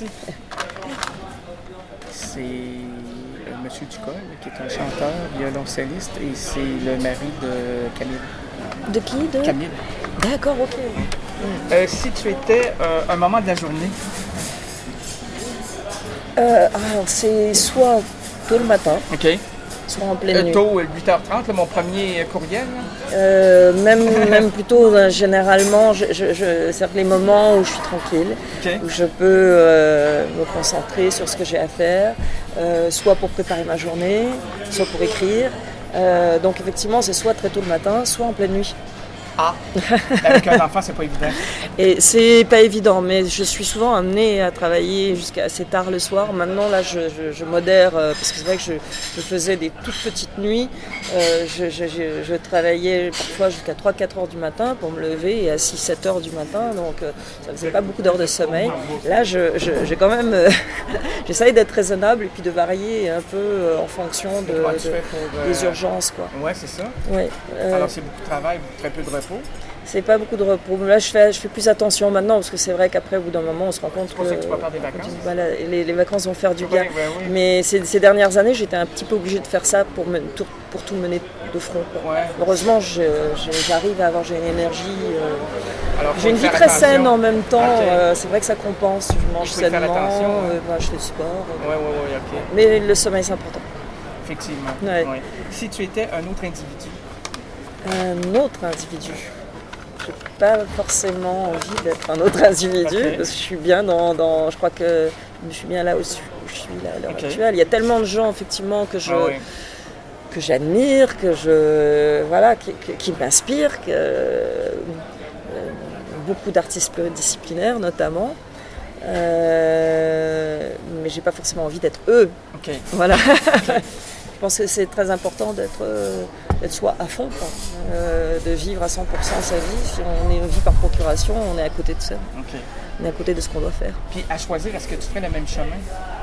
C'est M. Ducol, qui est un chanteur, violoncelliste, et c'est le mari de Camille. De qui? De Camille. D'accord, ok. Euh, si tu étais euh, un moment de la journée? Euh, alors, c'est soit tôt le matin. OK. Soit en pleine euh, nuit. Tôt, huit heures trente, là, mon premier courriel. Euh, même, même plutôt, euh, généralement, je, je, je, c'est les moments où je suis tranquille, okay. où je peux euh, me concentrer sur ce que j'ai à faire, euh, soit pour préparer ma journée, soit pour écrire. Euh, donc effectivement, c'est soit très tôt le matin, soit en pleine nuit. Ah, avec un enfant, c'est pas évident. Et c'est pas évident, mais je suis souvent amenée à travailler jusqu'à assez tard le soir. Maintenant, là, je, je, je modère, euh, parce que c'est vrai que je, je faisais des toutes petites nuits. Euh, je, je, je, je travaillais parfois jusqu'à trois quatre heures du matin pour me lever, et à six sept heures du matin, donc euh, ça faisait pas beaucoup d'heures de sommeil. Là, je, je, j'ai quand même... Euh, j'essaye d'être raisonnable et puis de varier un peu euh, en fonction de, de, pour, euh... des urgences, quoi. Ouais, c'est ça. Ouais, euh... Alors, c'est beaucoup de travail, très peu de repos. C'est pas beaucoup de repos. Là, je fais, je fais plus attention maintenant, parce que c'est vrai qu'après, au bout d'un moment, on se rend compte c'est pour que, ça que tu vas faire des vacances. Tu, voilà, les, les vacances vont faire du bien. Oui, oui, oui. Mais ces, ces dernières années, j'étais un petit peu obligée de faire ça pour, me, tout, pour tout mener de front. Quoi. Ouais. Heureusement, je, je, j'arrive à avoir j'ai une énergie. Euh, Alors, j'ai une vie très attention. saine en même temps. Okay. Euh, c'est vrai que ça compense. Je mange sainement, euh, bah, je fais du sport. Oui, oui, oui, ok. Mais le sommeil, c'est important. Effectivement. Ouais. Ouais. Si tu étais un autre individu? Un autre individu? Je n'ai pas forcément envie d'être un autre individu, okay. Parce que je suis bien dans, dans... Je crois que je suis bien là où je suis là à l'heure okay. actuelle. Il y a tellement de gens, effectivement, que je... Ah oui. que j'admire, que je... Voilà, qui, qui, qui m'inspirent, que... Euh, beaucoup d'artistes pluridisciplinaires, notamment. Euh, mais j'ai pas forcément envie d'être eux. Okay. Voilà. Okay. Je pense que c'est très important d'être, euh, d'être soi à fond, quoi. Euh, de vivre à cent pour cent sa vie. Si on est vie par procuration, on est à côté de ça. Okay. On est à côté de ce qu'on doit faire. Puis à choisir, est-ce que tu ferais le même chemin?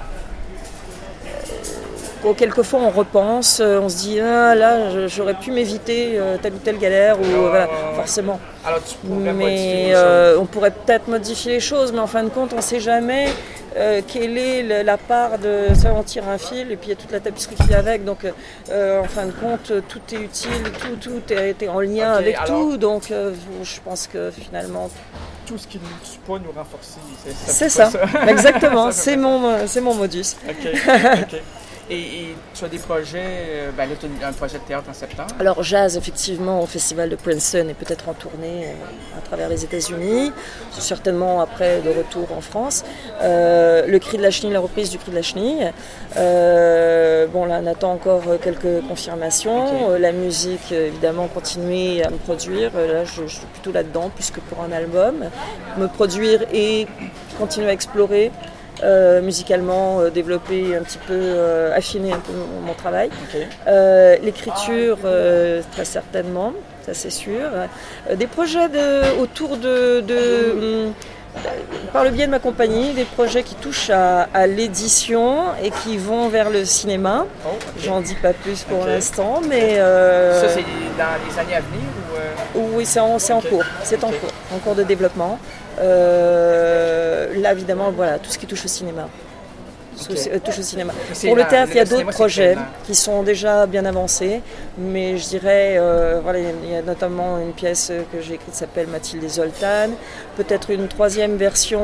Bon, quelquefois on repense, on se dit ah, là j'aurais pu m'éviter telle ou telle galère, ou oh, voilà, forcément. Alors tu pourrais mais modifier les euh, choses. On pourrait peut-être modifier les choses, mais en fin de compte on ne sait jamais euh, quelle est le, la part de ça, on tire un fil et puis il y a toute la tapisserie qui vient avec, donc euh, en fin de compte tout est utile, tout, tout est, est en lien okay, avec alors, tout, donc euh, je pense que finalement tout ce qui ne nous tue pas nous renforce. C'est, c'est ça, ça. Exactement, ça c'est, mon, c'est mon modus. Ok, ok. Et, et tu as des projets, ben là tu as un projet de théâtre en septembre? Alors jazz effectivement au festival de Princeton et peut-être en tournée euh, à travers les États-Unis, certainement après de retour en France. Euh, le Cri de la Chenille, la reprise du Cri de la Chenille. Euh, bon là on attend encore quelques confirmations. Okay. Euh, la musique évidemment continuer à me produire. Là je, je suis plutôt là-dedans plus que pour un album. Me produire et continuer à explorer. Euh, musicalement, euh, développer un petit peu, euh, affiner un peu mon, mon travail. Okay. Euh, l'écriture, euh, très certainement, ça c'est sûr. Euh, des projets de, autour de, de, de, par le biais de ma compagnie, des projets qui touchent à, à l'édition et qui vont vers le cinéma. Oh, okay. J'en dis pas plus pour okay. l'instant, mais... Euh, ça c'est dans les années à venir ou euh... Oui, c'est en, c'est okay. en cours, c'est okay. en cours, en cours de développement. Euh, là évidemment voilà tout ce qui touche au cinéma okay. euh, touche au cinéma pour le théâtre il y a d'autres projets qui sont déjà bien avancés mais je dirais euh, voilà il y a notamment une pièce que j'ai écrite qui s'appelle Mathilde et Zoltan, peut-être une troisième version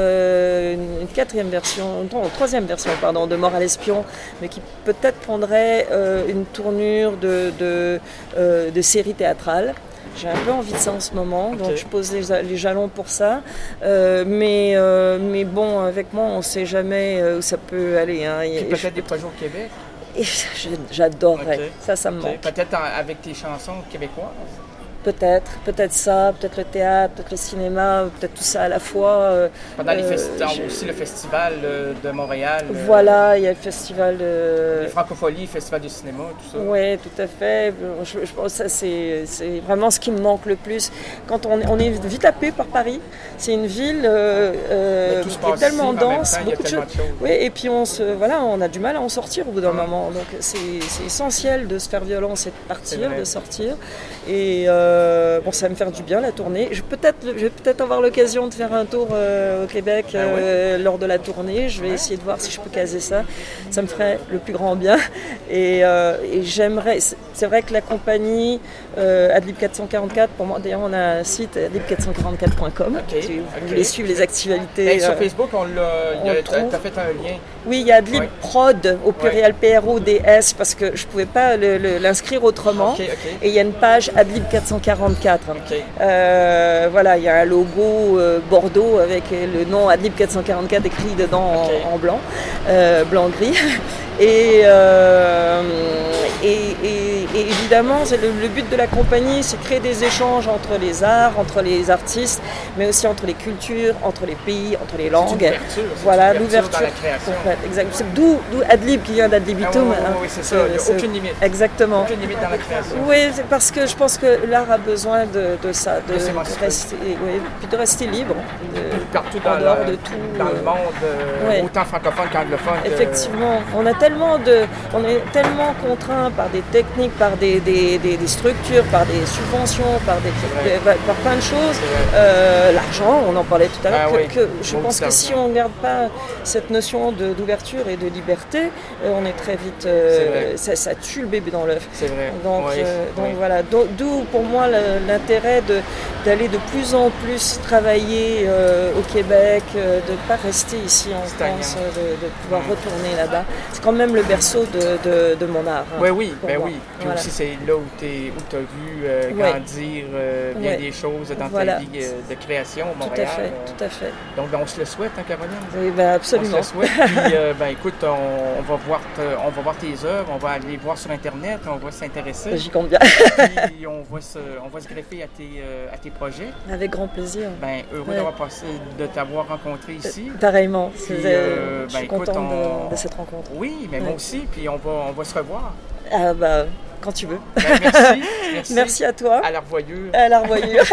euh, une quatrième version non, une troisième version pardon de Mort à l'espion mais qui peut-être prendrait euh, une tournure de, de, euh, de série théâtrale. J'ai un peu envie de ça en ce moment, okay. donc je pose les, les jalons pour ça. Euh, mais, euh, mais bon, avec moi, on ne sait jamais où ça peut aller. Hein. Puis peut-être je... des projets au Québec? Et j'adorerais. Okay. Ça, ça me okay. manque. Peut-être avec tes chansons québécoises? Peut-être, peut-être ça, peut-être le théâtre, peut-être le cinéma, peut-être tout ça à la fois. Pendant euh, les festivals, je... aussi le festival de Montréal. Voilà, il y a le festival de... Les Francopholies, le festival du cinéma, tout ça. Oui, tout à fait. Je, je pense que ça, c'est, c'est vraiment ce qui me manque le plus. Quand on, on est vite happé par Paris, c'est une ville euh, euh, qui est tellement ici, dense, temps, beaucoup de choses. choses. Oui, et puis on, se, voilà, on a du mal à en sortir au bout d'un hum. moment. Donc c'est, c'est essentiel de se faire violence et de partir, de sortir. Et... Euh, Euh, bon, ça va me faire du bien la tournée. Je, peut-être, je vais peut-être avoir l'occasion de faire un tour euh, au Québec euh, ah ouais. lors de la tournée. Je vais ouais. essayer de voir si je peux caser ça. Ça me ferait le plus grand bien. Et, euh, et j'aimerais. C'est, c'est vrai que la compagnie euh, Adlib quatre cent quarante-quatre, pour moi, d'ailleurs, on a un site adlib quatre cent quarante-quatre point com. Okay. Si vous okay. voulez suivre les actualités. Et sur euh, Facebook, on l'a. Tu as fait un lien. Oui, il y a Adlib ouais. Prod au pluriel ouais. P R O D S parce que je ne pouvais pas le, le, l'inscrire autrement. Okay, okay. Et il y a une page Adlib quatre cent quarante-quatre. Okay. Euh, voilà, il y a un logo euh, Bordeaux avec le nom Adlib quatre cent quarante-quatre écrit dedans okay. en, en blanc, euh, blanc-gris. Et, euh, et, et, et évidemment, c'est le, le but de la compagnie, c'est de créer des échanges entre les arts, entre les artistes, mais aussi entre les cultures, entre les pays, entre les langues. C'est une ouverture, c'est voilà, une ouverture l'ouverture dans la création. Complète, exact. C'est d'où, d'où Adlib qui vient d'Adlibitum. Ah, oui, oui, oui, c'est ça. Il n'y a aucune limite. Exactement. Aucune limite dans la création. Oui, c'est parce que je pense que l'art a besoin de, de ça, de, de, rester, oui, puis de rester libre. De, partout dans, dehors la, de tout, dans le monde, euh, ouais. autant francophone qu'anglophone. Effectivement, que... on a tellement de, on est tellement contraint par des techniques, par des, des, des, des structures, par des subventions, par, des, de, par plein de choses. Euh, l'argent, on en parlait tout à l'heure, ah, que, oui. que je bon, pense que si on ne garde pas cette notion de, d'ouverture et de liberté, euh, on est très vite, euh, ça, ça tue le bébé dans l'œuf. C'est vrai. Donc, oui. euh, donc oui. voilà, d'où pour moi l'intérêt de, d'aller de plus en plus travailler euh, au Québec, euh, de ne pas rester ici en France, de, de pouvoir mmh. retourner là-bas. C'est quand même le berceau de, de, de mon art. Hein, ouais, oui, ben moi. oui. Puis voilà. aussi, c'est là où tu as vu euh, grandir euh, bien ouais. des choses dans voilà. ta vie euh, de création au Montréal. Tout à fait, euh, tout à fait. Donc, ben, on se le souhaite, hein, Caroline? Oui, ben, absolument. On se le souhaite. Puis, euh, ben, écoute, on, on, va voir te, on va voir tes œuvres, on va aller voir sur Internet, on va s'intéresser. J'y compte bien. Puis, on va se, on va se greffer à tes, euh, à tes projets. Avec grand plaisir. Ben, heureux ouais. d'avoir passé, de t'avoir rencontré ici. Euh, pareillement. Puis, euh, je suis ben, contente on... de, de cette rencontre. Oui, mais ouais. moi aussi. Puis, on va, on va se revoir. Ah, bah, quand tu veux. Ben, merci, merci. Merci à toi. À la revoyure. À la revoyure.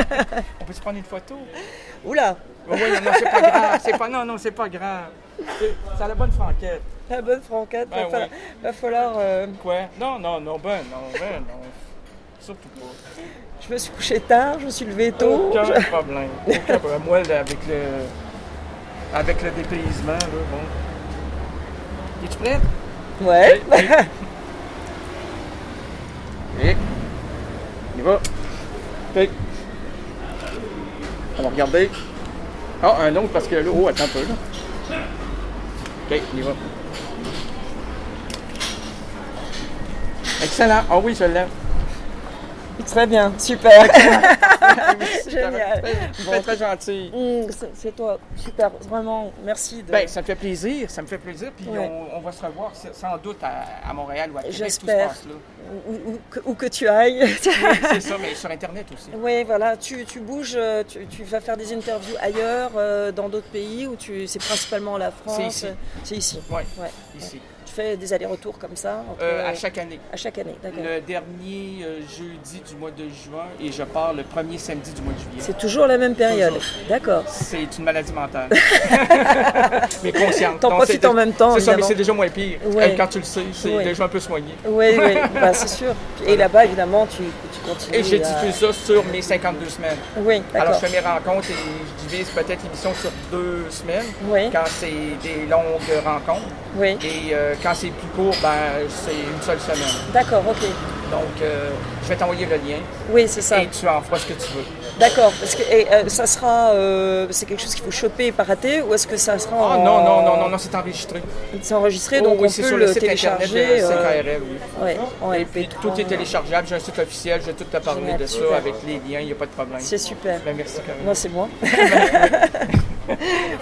On peut se prendre une photo? Oula! Oh, oui, non, c'est pas grave. C'est pas, non, non, c'est pas grave. C'est, c'est la bonne franquette. La bonne franquette. Ben, va, oui. falloir, va falloir. Euh... Quoi? Non, non, non, ben, non, ben, non. Surtout pas. Je me suis couché tard, je me suis levé tôt. Aucun je... problème. Aucun problème. Moi, là, avec le. avec le dépaysement, là, bon. Es-tu prête? Ouais. Okay. Et il va. OK. On va regarder. Ah, un autre parce que là, oh, attends un peu là. OK, il y va. Excellent. Ah oui, je l'aime. Très bien, super. Merci, Génial. Très, Bon. très gentil. Mmh, c'est, c'est toi, super, vraiment, merci. De... Ben, ça me fait plaisir, ça me fait plaisir. Puis Ouais. on, on va se revoir sans doute à, à Montréal ou à Québec. J'espère. Tout se passe là. Où, où, que, où que tu ailles. Oui, c'est ça, mais sur Internet aussi. Oui, voilà, tu, tu bouges, tu, tu vas faire des interviews ailleurs, euh, dans d'autres pays, ou tu, c'est principalement la France. C'est ici. C'est ici. Oui, Ouais. ici. Tu fais des allers-retours comme ça entre... Euh, à chaque année. À chaque année, d'accord. Le dernier euh, jeudi du mois de juin et je pars le premier samedi du mois de juillet. C'est toujours la même période. Toujours. D'accord. C'est une maladie mentale. Mais consciente. T'en Non, profites c'est- en même temps, C'est ça, mais évidemment. c'est déjà moins pire. Ouais. Euh, Quand tu le sais, c'est Ouais. déjà un peu soigné. Oui, oui, bah, c'est sûr. Et là-bas, évidemment, tu, tu continues. Et j'ai à- diffusé ça sur mes cinquante-deux semaines. Oui, Alors, d'accord. je fais mes rencontres et je divise peut-être l'émission sur deux semaines. Oui. Quand c'est des longues rencontres. Oui, Et euh, quand c'est plus court, ben, c'est une seule semaine. d'accord, ok. Donc, euh, je vais t'envoyer le lien Oui, c'est ça. et tu en feras ce que tu veux. D'accord. Parce que et, euh, ça sera, euh, c'est quelque chose qu'il faut choper et pas rater, ou est-ce que ça sera Ah en... non, non, non, non, non, c'est enregistré. C'est enregistré, Oh, donc oui, on c'est peut sur le, le site internet télécharger. de C K euh, R L, oui. ouais, en Et M P puis trois. tout est téléchargeable, j'ai un site officiel, je vais tout te parler Génial, de ça super. avec les liens, il n'y a pas de problème. C'est super. Ben, merci Caroline. Moi, c'est moi.